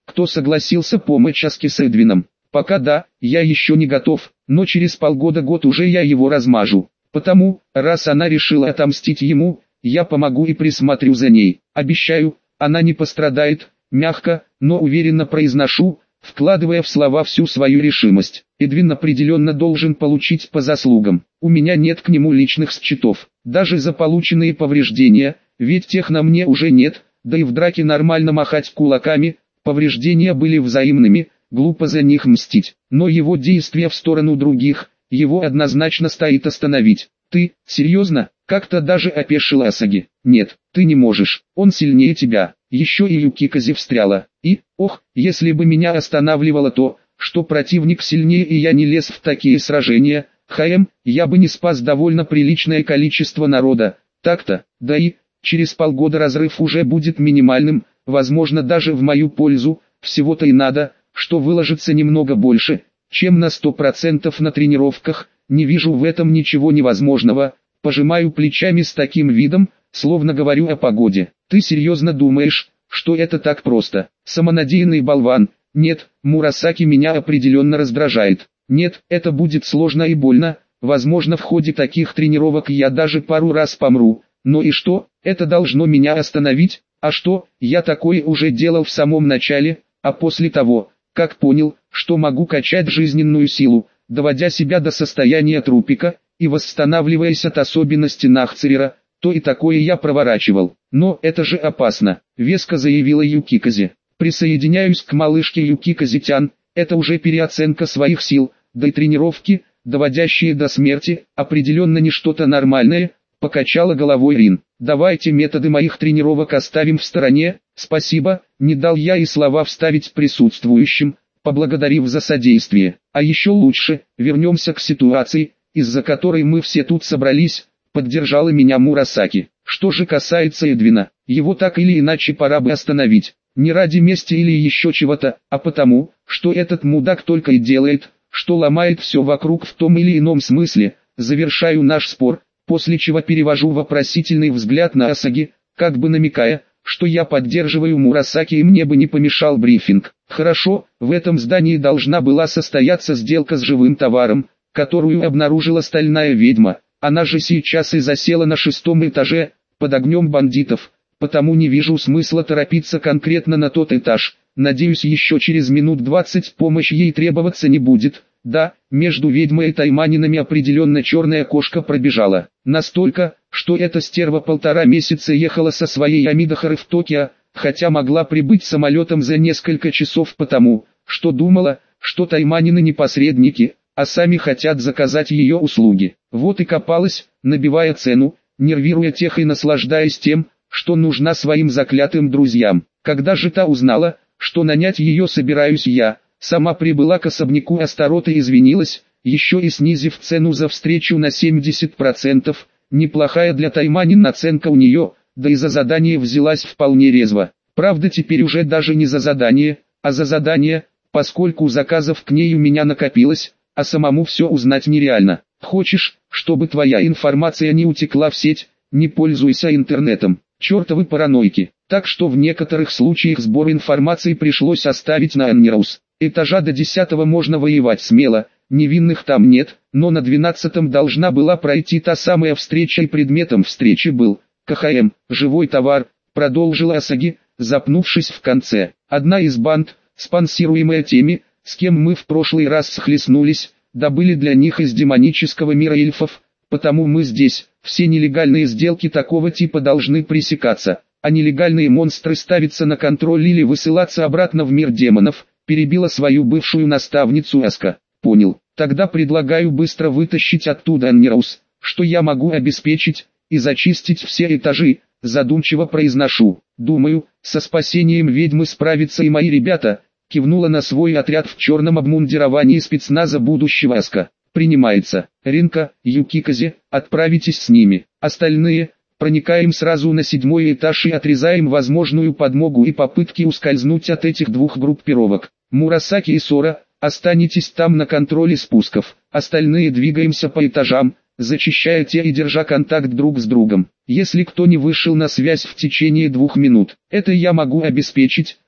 кто согласился помочь Аске с Эдвином. Пока да, я еще не готов, но через полгода-год уже я его размажу. Потому, раз она решила отомстить ему, я помогу и присмотрю за ней. Обещаю, она не пострадает, мягко, но уверенно произношу, вкладывая в слова всю свою решимость. Эдвин определенно должен получить по заслугам. У меня нет к нему личных счетов, даже за полученные повреждения, ведь тех на мне уже нет, да и в драке нормально махать кулаками, повреждения были взаимными, глупо за них мстить. Но его действия в сторону других, его однозначно стоит остановить. Ты, серьезно? Как-то даже опешила Асаги. Нет, ты не можешь, он сильнее тебя. Еще и Юкиказе встряла. И, ох, если бы меня останавливало то, что противник сильнее и я не лез в такие сражения, хм, я бы не спас довольно приличное количество народа. Так-то, да и, через полгода разрыв уже будет минимальным, возможно даже в мою пользу, всего-то и надо, что выложиться немного больше, чем на сто процентов на тренировках, не вижу в этом ничего невозможного, пожимаю плечами с таким видом, словно говорю о погоде. Ты серьезно думаешь, что это так просто? Самонадеянный болван. Нет, Мурасаки меня определенно раздражает. Нет, это будет сложно и больно, возможно в ходе таких тренировок я даже пару раз помру. Но и что, это должно меня остановить? А что, я такое уже делал в самом начале, а после того, как понял, что могу качать жизненную силу, доводя себя до состояния трупика, и восстанавливаясь от особенностей Нахцерера, то и такое я проворачивал. Но это же опасно, веско заявила Юкиказе. Присоединяюсь к малышке Юкиказе-тян, это уже переоценка своих сил, да и тренировки, доводящие до смерти, определенно не что-то нормальное, покачала головой Рин. Давайте методы моих тренировок оставим в стороне, спасибо, не дал я и слова вставить присутствующим, поблагодарив за содействие. А еще лучше, вернемся к ситуации, из-за которой мы все тут собрались, поддержала меня Мурасаки. Что же касается Эдвина, его так или иначе пора бы остановить. Не ради мести или еще чего-то, а потому, что этот мудак только и делает, что ломает все вокруг в том или ином смысле. Завершаю наш спор, после чего перевожу вопросительный взгляд на Асаги, как бы намекая, что я поддерживаю Мурасаки и мне бы не помешал брифинг. Хорошо, в этом здании должна была состояться сделка с живым товаром, которую обнаружила стальная ведьма. Она же сейчас и засела на шестом этаже, под огнем бандитов, потому не вижу смысла торопиться конкретно на тот этаж. Надеюсь, еще через минут двадцать помощь ей требоваться не будет. Да, между ведьмой и тайманинами определенно черная кошка пробежала. Настолько, что эта стерва полтора месяца ехала со своей Амидахары в Токио, хотя могла прибыть самолетом за несколько часов потому, что думала, что тайманины не посредники, а сами хотят заказать ее услуги. Вот и копалась, набивая цену, нервируя тех и наслаждаясь тем, что нужна своим заклятым друзьям. Когда же та узнала, что нанять ее собираюсь я, сама прибыла к особняку Астарота и извинилась, еще и снизив цену за встречу на семьдесят процентов, неплохая для тайманин наценка у нее, да и за задание взялась вполне резво. Правда теперь уже даже не за задание, а за задание, поскольку заказов к ней у меня накопилось, а самому все узнать нереально. Хочешь, чтобы твоя информация не утекла в сеть, не пользуйся интернетом. Чертовы паранойки. Так что в некоторых случаях сбор информации пришлось оставить на Аннерус. Этажа до десятого можно воевать смело, невинных там нет, но на двенадцатом должна была пройти та самая встреча и предметом встречи был КХМ, живой товар, продолжила Асаги, запнувшись в конце. Одна из банд, спонсируемая теми, с кем мы в прошлый раз схлестнулись, добыли для них из демонического мира эльфов, потому мы здесь. Все нелегальные сделки такого типа должны пресекаться, а нелегальные монстры ставиться на контроль или высылаться обратно в мир демонов, перебила свою бывшую наставницу Аска. Понял, тогда предлагаю быстро вытащить оттуда Аннерус, что я могу обеспечить, и зачистить все этажи, задумчиво произношу. Думаю, со спасением ведьмы справятся и мои ребята, кивнула на свой отряд в черном обмундировании спецназа будущего Аска. Принимается. Ринка, Юкиказе, отправитесь с ними. Остальные, проникаем сразу на седьмой этаж и отрезаем возможную подмогу и попытки ускользнуть от этих двух группировок. Мурасаки и Сора, останетесь там на контроле спусков. Остальные двигаемся по этажам, зачищая те и держа контакт друг с другом. Если кто не вышел на связь в течение двух минут, это я могу обеспечить,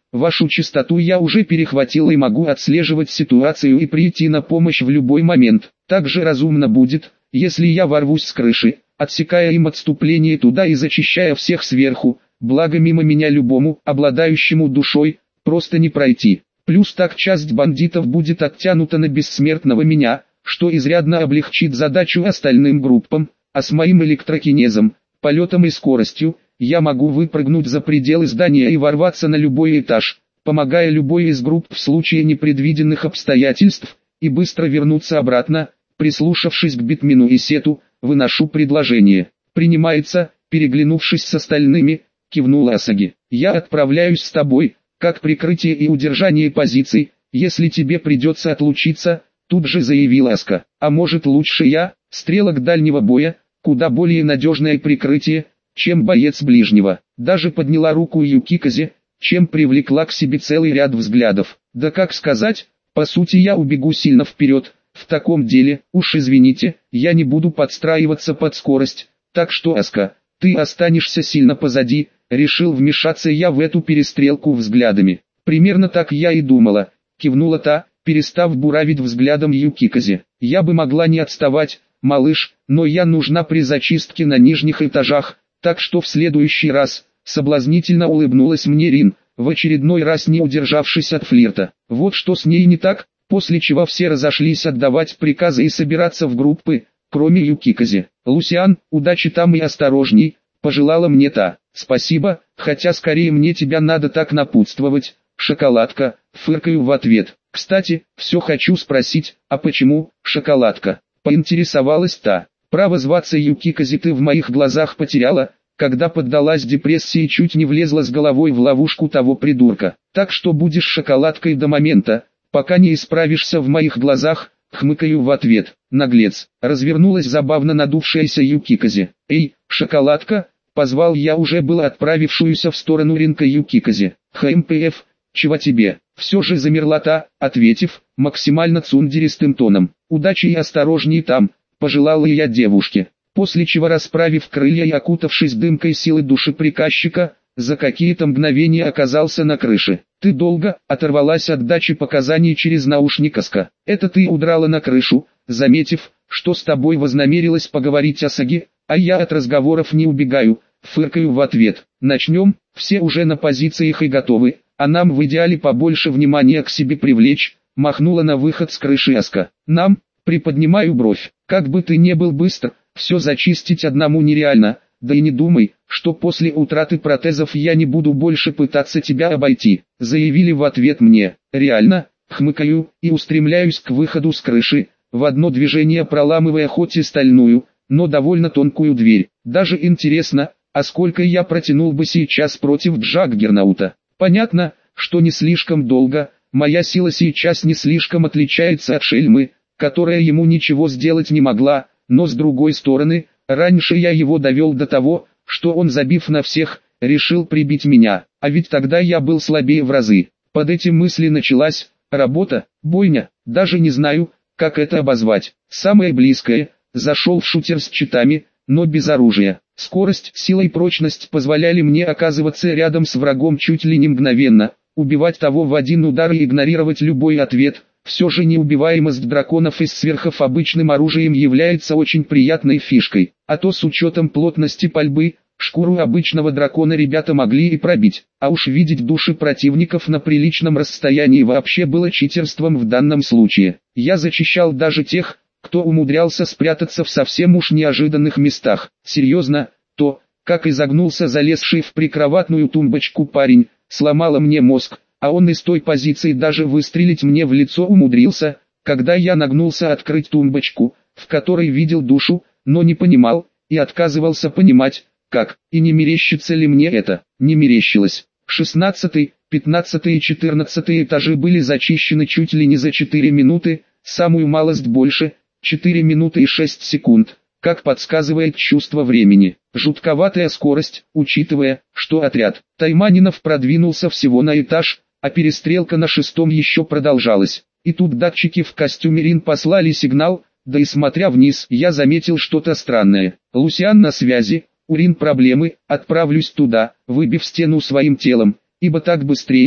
вашу частоту я уже перехватил и могу отслеживать ситуацию и прийти на помощь в любой момент. Также разумно будет, если я ворвусь с крыши, отсекая им отступление туда и зачищая всех сверху, благо мимо меня любому, обладающему душой, просто не пройти. Плюс так часть бандитов будет оттянута на бессмертного меня, что изрядно облегчит задачу остальным группам, а с моим электрокинезом, полетом и скоростью, я могу выпрыгнуть за пределы здания и ворваться на любой этаж, помогая любой из групп в случае непредвиденных обстоятельств, и быстро вернуться обратно. Прислушавшись к Битмину и Сету, выношу предложение. Принимается, переглянувшись с остальными, кивнула Асаги. Я отправляюсь с тобой, как прикрытие и удержание позиций, если тебе придется отлучиться, тут же заявила Аска. А может лучше я, стрелок дальнего боя, куда более надежное прикрытие, чем боец ближнего. Даже подняла руку Юкиказе, чем привлекла к себе целый ряд взглядов. Да как сказать, по сути я убегу сильно вперед. В таком деле, уж извините, я не буду подстраиваться под скорость, так что, Аска, ты останешься сильно позади, решил вмешаться я в эту перестрелку взглядами. Примерно так я и думала, кивнула та, перестав буравить взглядом Юкиказе. Я бы могла не отставать, малыш, но я нужна при зачистке на нижних этажах, так что в следующий раз, соблазнительно улыбнулась мне Рин, в очередной раз не удержавшись от флирта. Вот что с ней не так. После чего все разошлись отдавать приказы и собираться в группы, кроме Юкиказе. «Лусиан, удачи там и осторожней», — пожелала мне та. «Спасибо, хотя скорее мне тебя надо так напутствовать, шоколадка», — фыркаю в ответ. «Кстати, все хочу спросить, а почему, шоколадка?» — поинтересовалась та. «Право зваться Юкиказе ты в моих глазах потеряла, когда поддалась депрессии и чуть не влезла с головой в ловушку того придурка. Так что будешь шоколадкой до момента, пока не исправишься в моих глазах», — хмыкаю в ответ. «Наглец», — развернулась забавно надувшаяся Юкиказе. «Эй, шоколадка», — позвал я уже было отправившуюся в сторону ринка Юкиказе. «ХМПФ, чего тебе?» Все же замерла та, ответив, максимально цундеристым тоном. «Удачи и осторожней там», — пожелала я девушке. После чего, расправив крылья и окутавшись дымкой силы души приказчика, за какие-то мгновения оказался на крыше. «Ты долго?» — оторвалась от дачи показаний через наушник Аска. «Это ты удрала на крышу, заметив, что с тобой вознамерилась поговорить Асаги, а я от разговоров не убегаю», — фыркаю в ответ. «Начнем, все уже на позициях и готовы, а нам в идеале побольше внимания к себе привлечь», — махнула на выход с крыши Аска. «Нам?» — приподнимаю бровь. «Как бы ты не был быстр, все зачистить одному нереально. Да и не думай, что после утраты протезов я не буду больше пытаться тебя обойти», — заявили в ответ мне. «Реально?» — хмыкаю, и устремляюсь к выходу с крыши, в одно движение проламывая хоть и стальную, но довольно тонкую дверь. Даже интересно, а сколько я протянул бы сейчас против Джаггернаута? Понятно, что не слишком долго, моя сила сейчас не слишком отличается от шельмы, которая ему ничего сделать не могла, но с другой стороны, раньше я его довел до того, что он, забив на всех, решил прибить меня, а ведь тогда я был слабее в разы. Под эти мысли началась работа, бойня, даже не знаю, как это обозвать. Самое близкое, зашел в шутер с читами, но без оружия. Скорость, сила и прочность позволяли мне оказываться рядом с врагом чуть ли не мгновенно, убивать того в один удар и игнорировать любой ответ. Все же неубиваемость драконов из сверхов обычным оружием является очень приятной фишкой, а то с учетом плотности пальбы, шкуру обычного дракона ребята могли и пробить, а уж видеть души противников на приличном расстоянии вообще было читерством в данном случае. Я зачищал даже тех, кто умудрялся спрятаться в совсем уж неожиданных местах. Серьезно, то, как изогнулся залезший в прикроватную тумбочку парень, сломало мне мозг. А он из той позиции даже выстрелить мне в лицо умудрился, когда я нагнулся открыть тумбочку, в которой видел душу, но не понимал, и отказывался понимать, как, и не мерещится ли мне это. Не мерещилось. шестнадцатый, пятнадцатый и четырнадцатый этажи были зачищены чуть ли не за четыре минуты, самую малость больше, четыре минуты и шесть секунд, как подсказывает чувство времени. Жутковатая скорость, учитывая, что отряд тайманинов продвинулся всего на этаж, а перестрелка на шестом еще продолжалась. И тут датчики в костюме Рин послали сигнал, да и смотря вниз, я заметил что-то странное. «Лусиан на связи, у Рин проблемы, отправлюсь туда, выбив стену своим телом, ибо так быстрее»,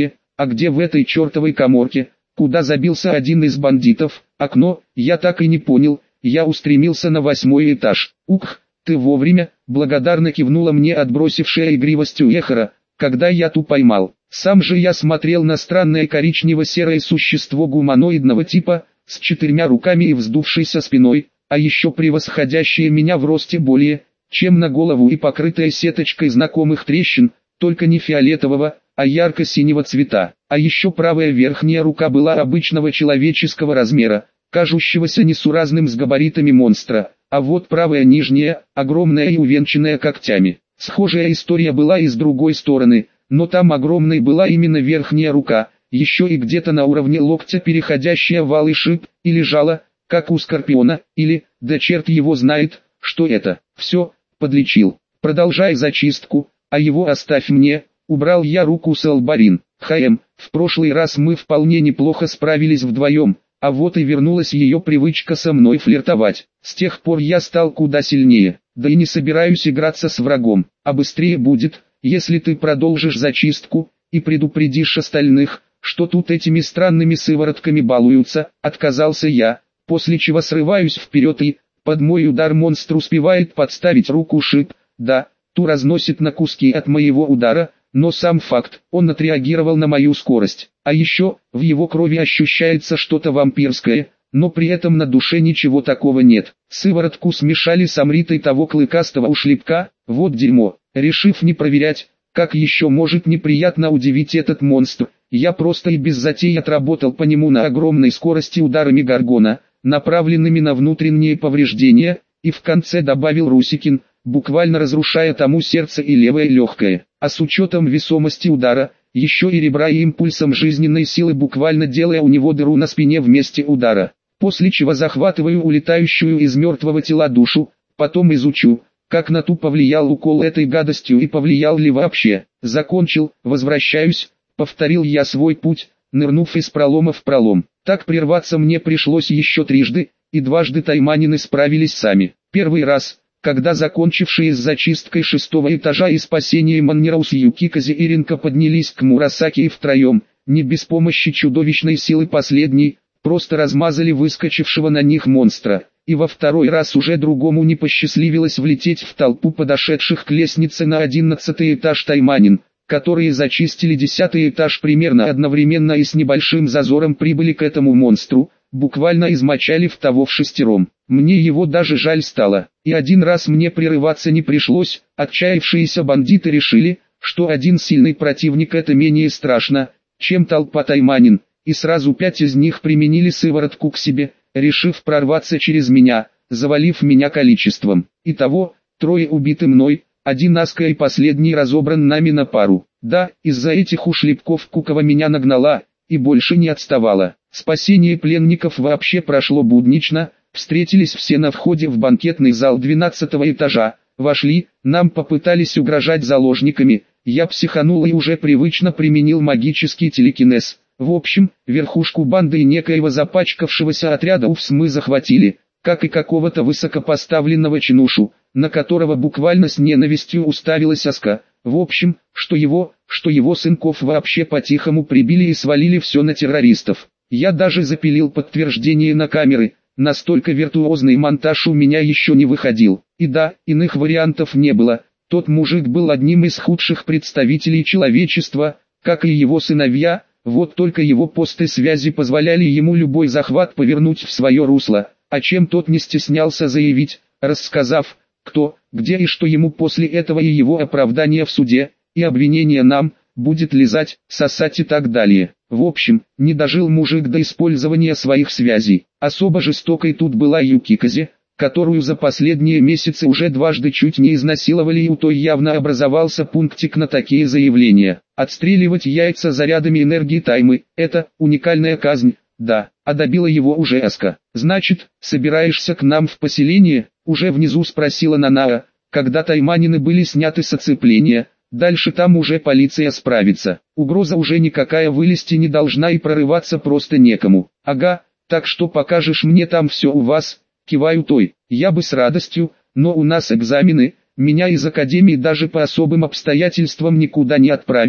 А где в этой чертовой каморке, куда забился один из бандитов, окно, я так и не понял, я устремился на восьмой этаж. Ух, ты вовремя, благодарно кивнула мне отбросившая игривостью эхора, когда я ту поймал. Сам же я смотрел на странное коричнево-серое существо гуманоидного типа, с четырьмя руками и вздувшейся спиной, а еще превосходящее меня в росте более, чем на голову и покрытое сеточкой знакомых трещин, только не фиолетового, а ярко-синего цвета. А еще правая верхняя рука была обычного человеческого размера, кажущегося несуразным с габаритами монстра, а вот правая нижняя, огромная и увенчанная когтями. Схожая история была и с другой стороны, но там огромной была именно верхняя рука, еще и где-то на уровне локтя переходящая в алый шип, и лежала, как у скорпиона, или, да черт его знает, что это. Все, подлечил. Продолжай зачистку, а его оставь мне, убрал я руку с Албарин. ХМ, в прошлый раз мы вполне неплохо справились вдвоем, а вот и вернулась ее привычка со мной флиртовать. С тех пор я стал куда сильнее, да и не собираюсь играться с врагом, а быстрее будет, если ты продолжишь зачистку, и предупредишь остальных, что тут этими странными сыворотками балуются, отказался я, после чего срываюсь вперед и, под мой удар монстр успевает подставить руку шип, да, ту разносит на куски от моего удара, но сам факт, он отреагировал на мою скорость. А еще, в его крови ощущается что-то вампирское, но при этом на душе ничего такого нет. Сыворотку смешали с амритой того клыкастого ушлепка, вот дерьмо. Решив не проверять, как еще может неприятно удивить этот монстр, я просто и без затей отработал по нему на огромной скорости ударами Гаргона, направленными на внутренние повреждения, и в конце добавил Русикин, буквально разрушая тому сердце и левое легкое. А с учетом весомости удара, еще и ребра и импульсом жизненной силы буквально делая у него дыру на спине в месте удара. После чего захватываю улетающую из мертвого тела душу, потом изучу, как на ту повлиял укол этой гадостью и повлиял ли вообще. Закончил, возвращаюсь, повторил я свой путь, нырнув из пролома в пролом. Так прерваться мне пришлось еще трижды, и дважды тайманины справились сами. Первый раз, когда закончившие с зачисткой шестого этажа и спасением Маннераус Юкикази и Ринка поднялись к Мурасаки и втроем, не без помощи чудовищной силы последней, просто размазали выскочившего на них монстра. И во второй раз уже другому не посчастливилось влететь в толпу подошедших к лестнице на одиннадцатый этаж тайманин, которые зачистили десятый этаж примерно одновременно и с небольшим зазором прибыли к этому монстру, буквально измочали в того в шестером. Мне его даже жаль стало, и один раз мне прерываться не пришлось, отчаявшиеся бандиты решили, что один сильный противник это менее страшно, чем толпа тайманин, и сразу пять из них применили сыворотку к себе, решив прорваться через меня, завалив меня количеством. Итого, трое убиты мной, один Аска и последний разобран нами на пару. Да, из-за этих ушлепков Кукова меня нагнала, и больше не отставала. Спасение пленников вообще прошло буднично, встретились все на входе в банкетный зал двенадцатого этажа, вошли, нам попытались угрожать заложниками, я психанул и уже привычно применил магический телекинез. В общем, верхушку банды и некоего запачкавшегося отряда УФС мы захватили, как и какого-то высокопоставленного чинушу, на которого буквально с ненавистью уставилась Аска. В общем, что его, что его сынков вообще по-тихому прибили и свалили все на террористов. Я даже запилил подтверждение на камеры, настолько виртуозный монтаж у меня еще не выходил. И да, иных вариантов не было, тот мужик был одним из худших представителей человечества, как и его сыновья. Вот только его посты связи позволяли ему любой захват повернуть в свое русло, о чем тот не стеснялся заявить, рассказав, кто, где и что ему после этого и его оправдание в суде, и обвинение нам, будет лизать, сосать и так далее. В общем, не дожил мужик до использования своих связей. Особо жестокой тут была Юкикази, которую за последние месяцы уже дважды чуть не изнасиловали, и у той явно образовался пунктик на такие заявления. Отстреливать яйца зарядами энергии таймы – это уникальная казнь, да, а добила его уже Аска. Значит, собираешься к нам в поселение? Уже внизу спросила Нанаа, когда тайманины были сняты с оцепления. Дальше там уже полиция справится. Угроза уже никакая вылезти не должна и прорываться просто некому. Ага, так что покажешь мне там все у вас? Киваю той, я бы с радостью, но у нас экзамены, меня из академии даже по особым обстоятельствам никуда не отправит,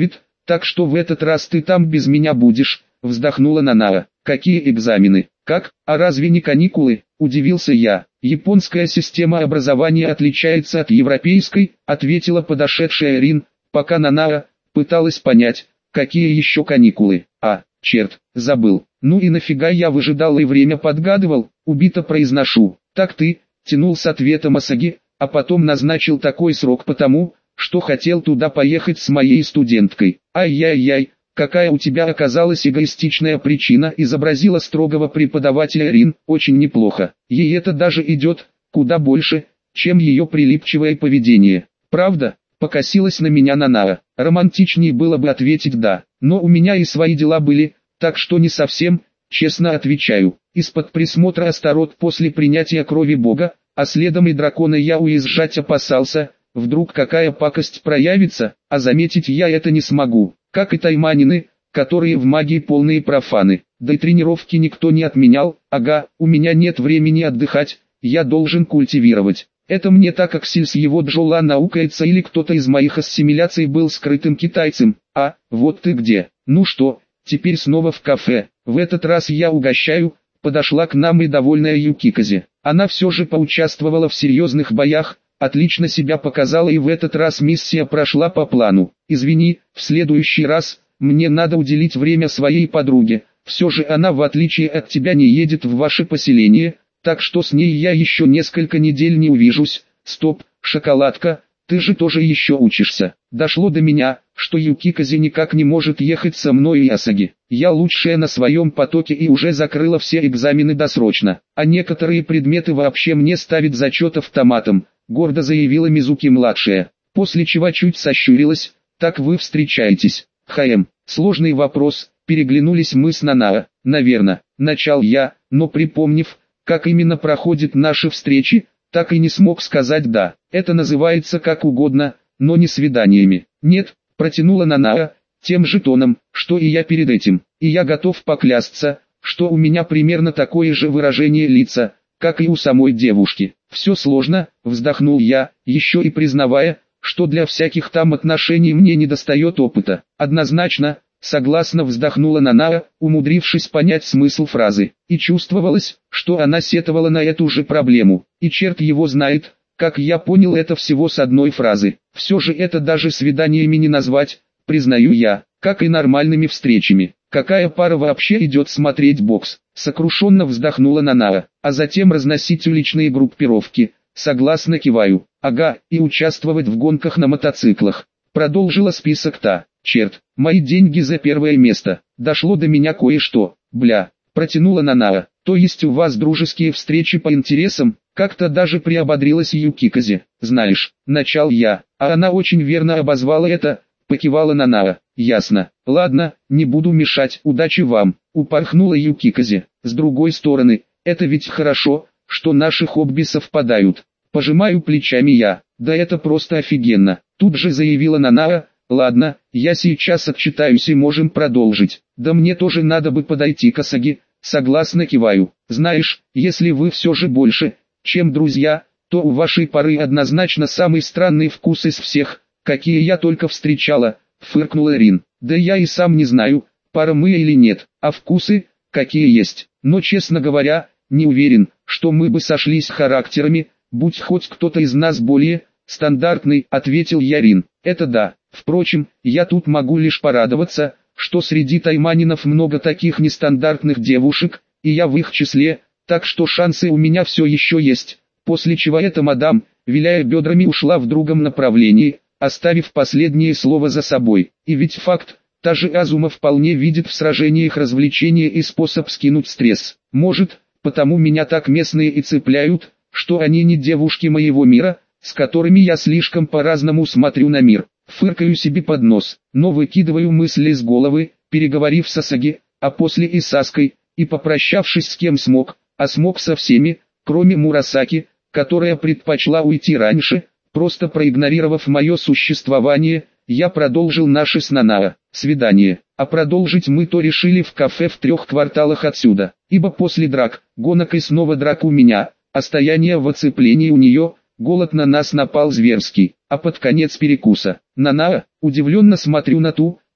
так что в этот раз ты там без меня будешь, вздохнула Нанаа. Какие экзамены? Как? А разве не каникулы? Удивился я. Японская система образования отличается от европейской, ответила подошедшая Рин, пока Нанаа пыталась понять, какие еще каникулы. А, черт, забыл. Ну и нафига я выжидал и время подгадывал, убито произношу. Так ты, тянул с ответом Асаги, а потом назначил такой срок потому, что хотел туда поехать с моей студенткой. Ай-яй-яй, какая у тебя оказалась эгоистичная причина, изобразила строгого преподавателя Рин, очень неплохо. Ей это даже идет, куда больше, чем ее прилипчивое поведение. Правда? Покосилась на меня Нанаа. Романтичнее было бы ответить «да», но у меня и свои дела были, так что не совсем, честно отвечаю. Из-под присмотра Астарот после принятия крови Бога, а следом и дракона я уезжать опасался, вдруг какая пакость проявится, а заметить я это не смогу, как и тайманины, которые в магии полные профаны. Да и тренировки никто не отменял, ага, у меня нет времени отдыхать, я должен культивировать. Это мне так Аксель с его Джола наукается или кто-то из моих ассимиляций был скрытым китайцем. А, вот ты где. Ну что, теперь снова в кафе. В этот раз я угощаю. Подошла к нам и довольная Юкиказе. Она все же поучаствовала в серьезных боях, отлично себя показала и в этот раз миссия прошла по плану. Извини, в следующий раз, мне надо уделить время своей подруге. Все же она в отличие от тебя не едет в ваше поселение. Так что с ней я еще несколько недель не увижусь. Стоп, шоколадка, ты же тоже еще учишься. Дошло до меня, что Юкиказе никак не может ехать со мной и Асаги. Я лучшая на своем потоке и уже закрыла все экзамены досрочно. А некоторые предметы вообще мне ставит зачет автоматом, гордо заявила Мизуки-младшая. После чего чуть сощурилась, так вы встречаетесь. Хм, сложный вопрос, переглянулись мы с Нанаа. Наверно, начал я, но припомнив, как именно проходят наши встречи, так и не смог сказать «да». Это называется как угодно, но не свиданиями. Нет, протянула Нанаа, тем же тоном, что и я перед этим. И я готов поклясться, что у меня примерно такое же выражение лица, как и у самой девушки. Все сложно, вздохнул я, еще и признавая, что для всяких там отношений мне недостает опыта. Однозначно, согласно вздохнула Нанаа, умудрившись понять смысл фразы. И чувствовалось, что она сетовала на эту же проблему. И черт его знает, как я понял это всего с одной фразы. Все же это даже свиданиями не назвать, признаю я, как и нормальными встречами. Какая пара вообще идет смотреть бокс? Сокрушенно вздохнула Нанаа, а затем разносить уличные группировки. Согласно киваю. Ага, и участвовать в гонках на мотоциклах. Продолжила список та. Черт, мои деньги за первое место. Дошло до меня кое-что. Бля, протянула Нанаа. То есть у вас дружеские встречи по интересам? Как-то даже приободрилась Юкиказе. Знаешь, начал я, а она очень верно обозвала это, покивала Нанаа. Ясно. Ладно, не буду мешать. Удачи вам. Упорхнула Юкиказе. С другой стороны, это ведь хорошо, что наши хобби совпадают. Пожимаю плечами я. Да это просто офигенно. Тут же заявила Нанаа. Ладно, я сейчас отчитаюсь и можем продолжить. Да мне тоже надо бы подойти к Асаги. Согласно киваю. Знаешь, если вы все же больше, чем друзья, то у вашей пары однозначно самый странный вкус из всех, какие я только встречала, фыркнула Рин. Да я и сам не знаю, пара мы или нет, а вкусы, какие есть. Но честно говоря, не уверен, что мы бы сошлись характерами, будь хоть кто-то из нас более стандартный, ответил я Рин. Это да. Впрочем, я тут могу лишь порадоваться, что среди тайманинов много таких нестандартных девушек, и я в их числе, так что шансы у меня все еще есть. После чего эта мадам, виляя бедрами, ушла в другом направлении, оставив последнее слово за собой. И ведь факт, та же Азума вполне видит в сражениях развлечение и способ скинуть стресс. Может, потому меня так местные и цепляют, что они не девушки моего мира, с которыми я слишком по-разному смотрю на мир. Фыркаю себе под нос, но выкидываю мысли из головы, переговорив с Асаги, а после и с Аской, и попрощавшись с кем смог, а смог со всеми, кроме Мурасаки, которая предпочла уйти раньше, просто проигнорировав мое существование, я продолжил наше с Нанаа свидание. А продолжить мы то решили в кафе в трех кварталах отсюда, ибо после драк, гонок и снова драк у меня, а стояние в оцеплении у нее, голод на нас напал зверский, а под конец перекуса. Нанаа, удивленно смотрю на ту,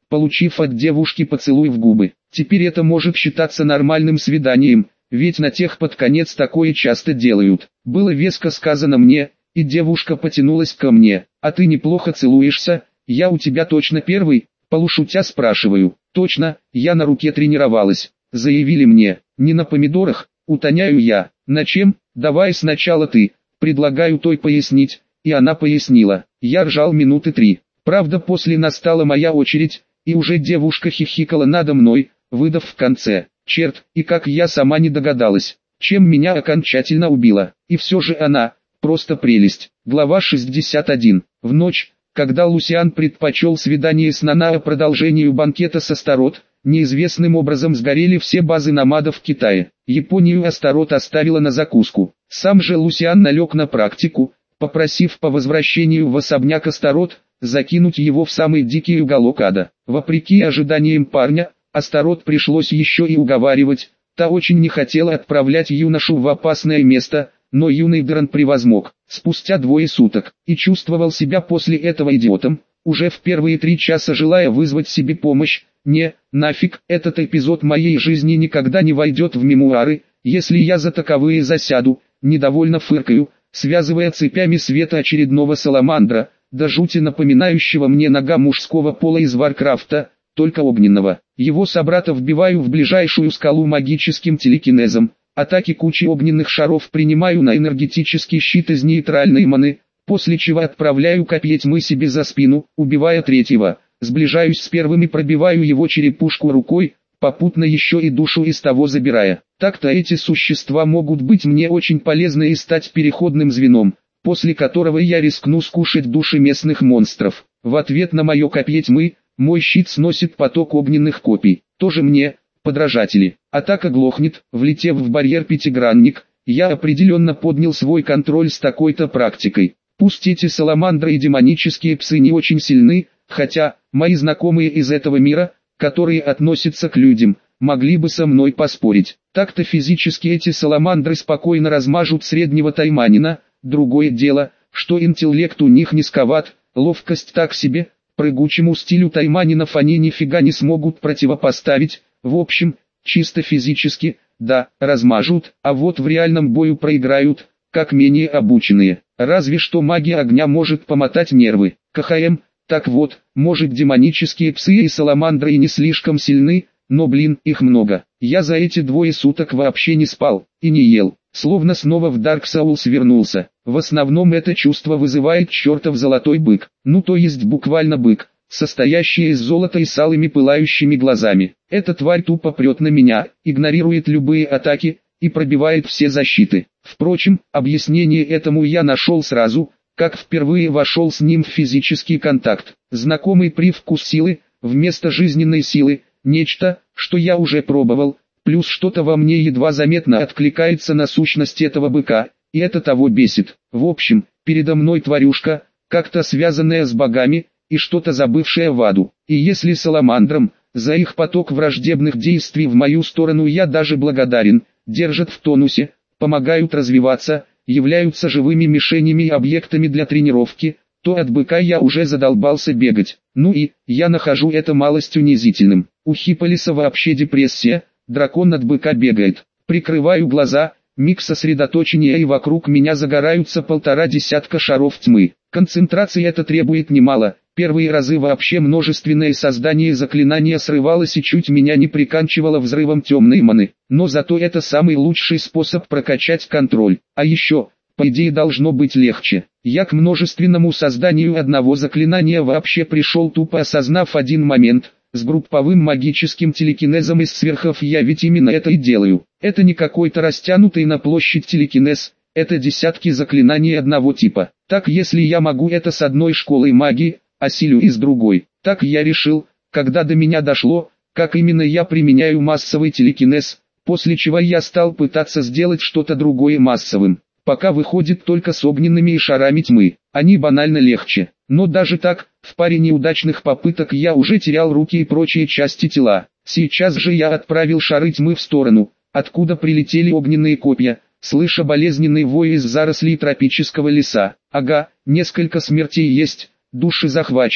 получив от девушки поцелуй в губы. Теперь это может считаться нормальным свиданием, ведь на тех под конец такое часто делают. Было веско сказано мне, и девушка потянулась ко мне. «А ты неплохо целуешься, я у тебя точно первый?» Полушутя спрашиваю. «Точно, я на руке тренировалась», заявили мне. «Не на помидорах», утоняю я. «На чем? Давай сначала ты», предлагаю той пояснить, и она пояснила. Я ржал минуты три. Правда, после настала моя очередь, и уже девушка хихикала надо мной, выдав в конце: «Черт, и как я сама не догадалась», чем меня окончательно убила. И все же она, просто прелесть. Глава шестьдесят один. В ночь, когда Лусиан предпочел свидание с Нанао продолжению банкета с Астарот, неизвестным образом сгорели все базы номадов в Китае. Японию Астарот оставила на закуску. Сам же Лусиан налег на практику, попросив по возвращению в особняк Астарот закинуть его в самый дикий уголок ада. Вопреки ожиданиям парня, Астарот пришлось еще и уговаривать, та очень не хотела отправлять юношу в опасное место, но юный Дран превозмог, спустя двое суток, и чувствовал себя после этого идиотом, уже в первые три часа желая вызвать себе помощь. Не, нафиг, этот эпизод моей жизни никогда не войдет в мемуары, если я за таковые засяду, недовольно фыркаю, связывая цепями света очередного саламандра, до жути напоминающего мне нога мужского пола из Варкрафта, только огненного. Его собрата вбиваю в ближайшую скалу магическим телекинезом, атаки кучи огненных шаров принимаю на энергетический щит из нейтральной маны, после чего отправляю копье тьмы себе за спину, убивая третьего, сближаюсь с первым и пробиваю его черепушку рукой, попутно еще и душу из того забирая. Так-то эти существа могут быть мне очень полезны и стать переходным звеном, после которого я рискну скушать души местных монстров. В ответ на мое копье тьмы, мой щит сносит поток огненных копий. Тоже мне, подражатели. Атака глохнет, влетев в барьер пятигранник, я определенно поднял свой контроль с такой-то практикой. Пусть эти саламандры и демонические псы не очень сильны, хотя, мои знакомые из этого мира, которые относятся к людям, могли бы со мной поспорить. Так-то физически эти саламандры спокойно размажут среднего тайманина, другое дело, что интеллект у них низковат, ловкость так себе, прыгучему стилю тайманинов они нифига не смогут противопоставить, в общем, чисто физически, да, размажут, а вот в реальном бою проиграют, как менее обученные. Разве что магия огня может помотать нервы. КХМ, так вот, может демонические псы и саламандры и не слишком сильны, но блин, их много. Я за эти двое суток вообще не спал, и не ел, словно снова в Dark Souls вернулся. В основном это чувство вызывает чертов золотой бык, ну то есть буквально бык, состоящий из золота и с алыми пылающими глазами. Эта тварь тупо прет на меня, игнорирует любые атаки, и пробивает все защиты. Впрочем, объяснение этому я нашел сразу, как впервые вошел с ним в физический контакт. Знакомый привкус силы, вместо жизненной силы, нечто, что я уже пробовал, плюс что-то во мне едва заметно откликается на сущность этого быка, и это того бесит. В общем, передо мной тварюшка, как-то связанная с богами, и что-то забывшее в аду. И если саламандрам, за их поток враждебных действий в мою сторону я даже благодарен, держат в тонусе, помогают развиваться, являются живыми мишенями и объектами для тренировки, то от быка я уже задолбался бегать. Ну и, я нахожу это малость унизительным. У Хипполиса вообще депрессия, дракон от быка бегает. Прикрываю глаза, миг сосредоточения и вокруг меня загораются полтора десятка шаров тьмы. Концентрации это требует немало. Первые разы вообще множественное создание заклинания срывалось и чуть меня не приканчивало взрывом темной маны. Но зато это самый лучший способ прокачать контроль. А еще, по идее должно быть легче. Я к множественному созданию одного заклинания вообще пришел тупо осознав один момент. С групповым магическим телекинезом из сверхов я ведь именно это и делаю. Это не какой-то растянутый на площадь телекинез, это десятки заклинаний одного типа. Так если я могу это с одной школой магии, а силю из другой, так я решил, когда до меня дошло, как именно я применяю массовый телекинез, после чего я стал пытаться сделать что-то другое массовым. Пока выходит только с огненными и шарами тьмы, они банально легче. Но даже так, в паре неудачных попыток я уже терял руки и прочие части тела. Сейчас же я отправил шары тьмы в сторону, откуда прилетели огненные копья, слыша болезненный вой из зарослей тропического леса. Ага, несколько смертей есть, души захвачены,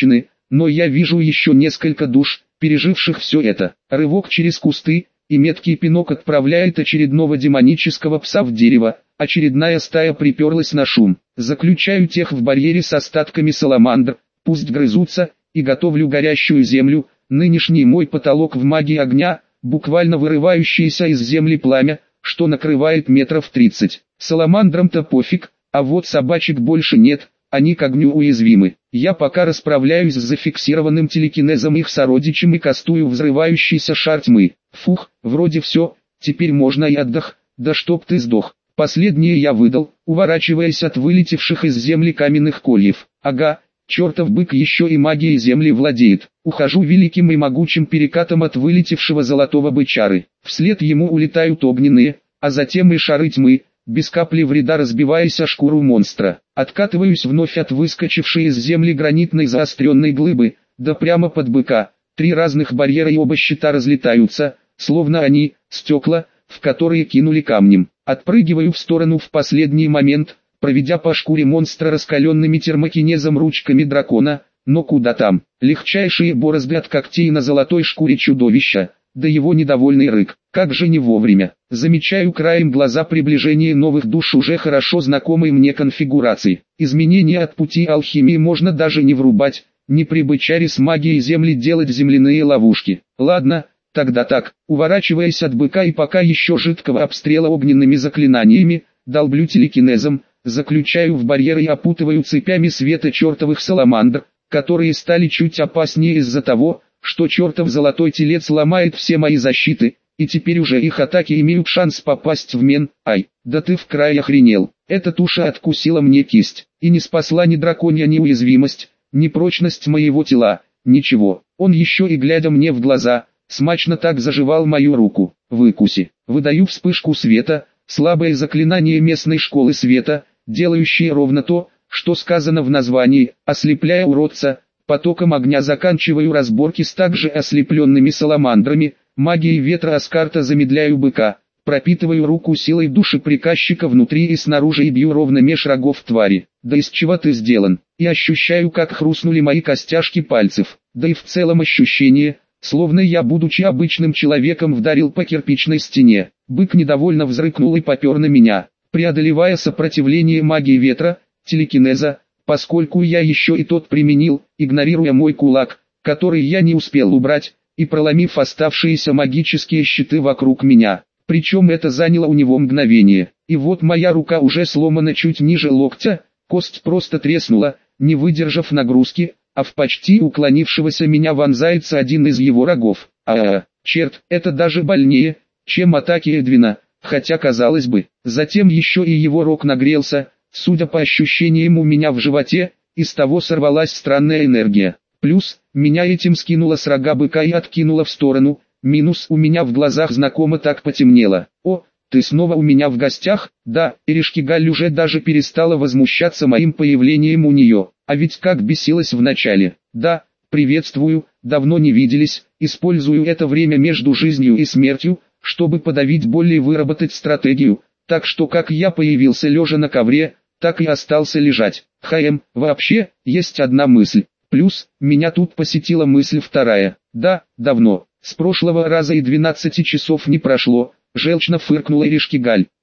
но я вижу еще несколько душ, переживших все это. Рывок через кусты, и меткий пинок отправляет очередного демонического пса в дерево. Очередная стая приперлась на шум. Заключаю тех в барьере с остатками саламандр, пусть грызутся, и готовлю горящую землю. Нынешний мой потолок в магии огня, буквально вырывающееся из земли пламя, что накрывает метров тридцать. Саламандрам-то пофиг, а вот собачек больше нет, они к огню уязвимы. Я пока расправляюсь с зафиксированным телекинезом их сородичем и кастую взрывающийся шар тьмы. Фух, вроде все, теперь можно и отдох, да чтоб ты сдох. Последнее я выдал, уворачиваясь от вылетевших из земли каменных кольев. Ага, чертов бык еще и магией земли владеет. Ухожу великим и могучим перекатом от вылетевшего золотого бычары. Вслед ему улетают огненные, а затем и шары тьмы, без капли вреда разбиваясь о шкуру монстра. Откатываюсь вновь от выскочившей из земли гранитной заостренной глыбы, да прямо под быка. Три разных барьера и оба щита разлетаются, словно они, стекла, в которые кинули камнем. Отпрыгиваю в сторону в последний момент, проведя по шкуре монстра раскаленными термокинезом ручками дракона, но куда там, легчайшие борозды от когтей на золотой шкуре чудовища, да его недовольный рык, как же не вовремя. Замечаю краем глаза приближение новых душ уже хорошо знакомой мне конфигурации. Изменения от пути алхимии можно даже не врубать, не при бычаре с магией земли делать земляные ловушки. Ладно, тогда так, уворачиваясь от быка и пока еще жидкого обстрела огненными заклинаниями, долблю телекинезом, заключаю в барьер и опутываю цепями света чертовых саламандр, которые стали чуть опаснее из-за того, что чертов золотой телец ломает все мои защиты, и теперь уже их атаки имеют шанс попасть в мен. Ай, да ты в край охренел. Эта туша откусила мне кисть, и не спасла ни драконья неуязвимость, ни прочность моего тела, ничего. Он еще и глядя мне в глаза, смачно так заживал мою руку. Выкуси. Выдаю вспышку света, слабое заклинание местной школы света, делающее ровно то, что сказано в названии, ослепляя уродца. Потоком огня заканчиваю разборки с также ослепленными саламандрами, магией ветра Аскарта замедляю быка, пропитываю руку силой души приказчика внутри и снаружи и бью ровно меж рогов твари. Да из чего ты сделан? И ощущаю, как хрустнули мои костяшки пальцев, да и в целом ощущение, словно я, будучи обычным человеком, вдарил по кирпичной стене. Бык недовольно взрыкнул и попер на меня, преодолевая сопротивление магии ветра, телекинеза, поскольку я еще и тот применил, игнорируя мой кулак, который я не успел убрать, и проломив оставшиеся магические щиты вокруг меня. Причем это заняло у него мгновение. И вот моя рука уже сломана чуть ниже локтя, кость просто треснула, не выдержав нагрузки, а в почти уклонившегося меня вонзается один из его рогов. А-а-а, черт, это даже больнее, чем атаки Эдвина, хотя казалось бы. Затем еще и его рог нагрелся. Судя по ощущениям у меня в животе, из того сорвалась странная энергия. Плюс, меня этим скинуло с рога быка и откинуло в сторону. Минус, у меня в глазах знакомо так потемнело. О, ты снова у меня в гостях? Да, Эришкигаль уже даже перестала возмущаться моим появлением у нее. А ведь как бесилась вначале. Да, приветствую, давно не виделись. Использую это время между жизнью и смертью, чтобы подавить боль и выработать стратегию. Так что как я появился лежа на ковре, так и остался лежать. Хм, вообще, есть одна мысль. Плюс, меня тут посетила мысль вторая. Да, давно, с прошлого раза и двенадцати часов не прошло, желчно фыркнула Эришкигаль.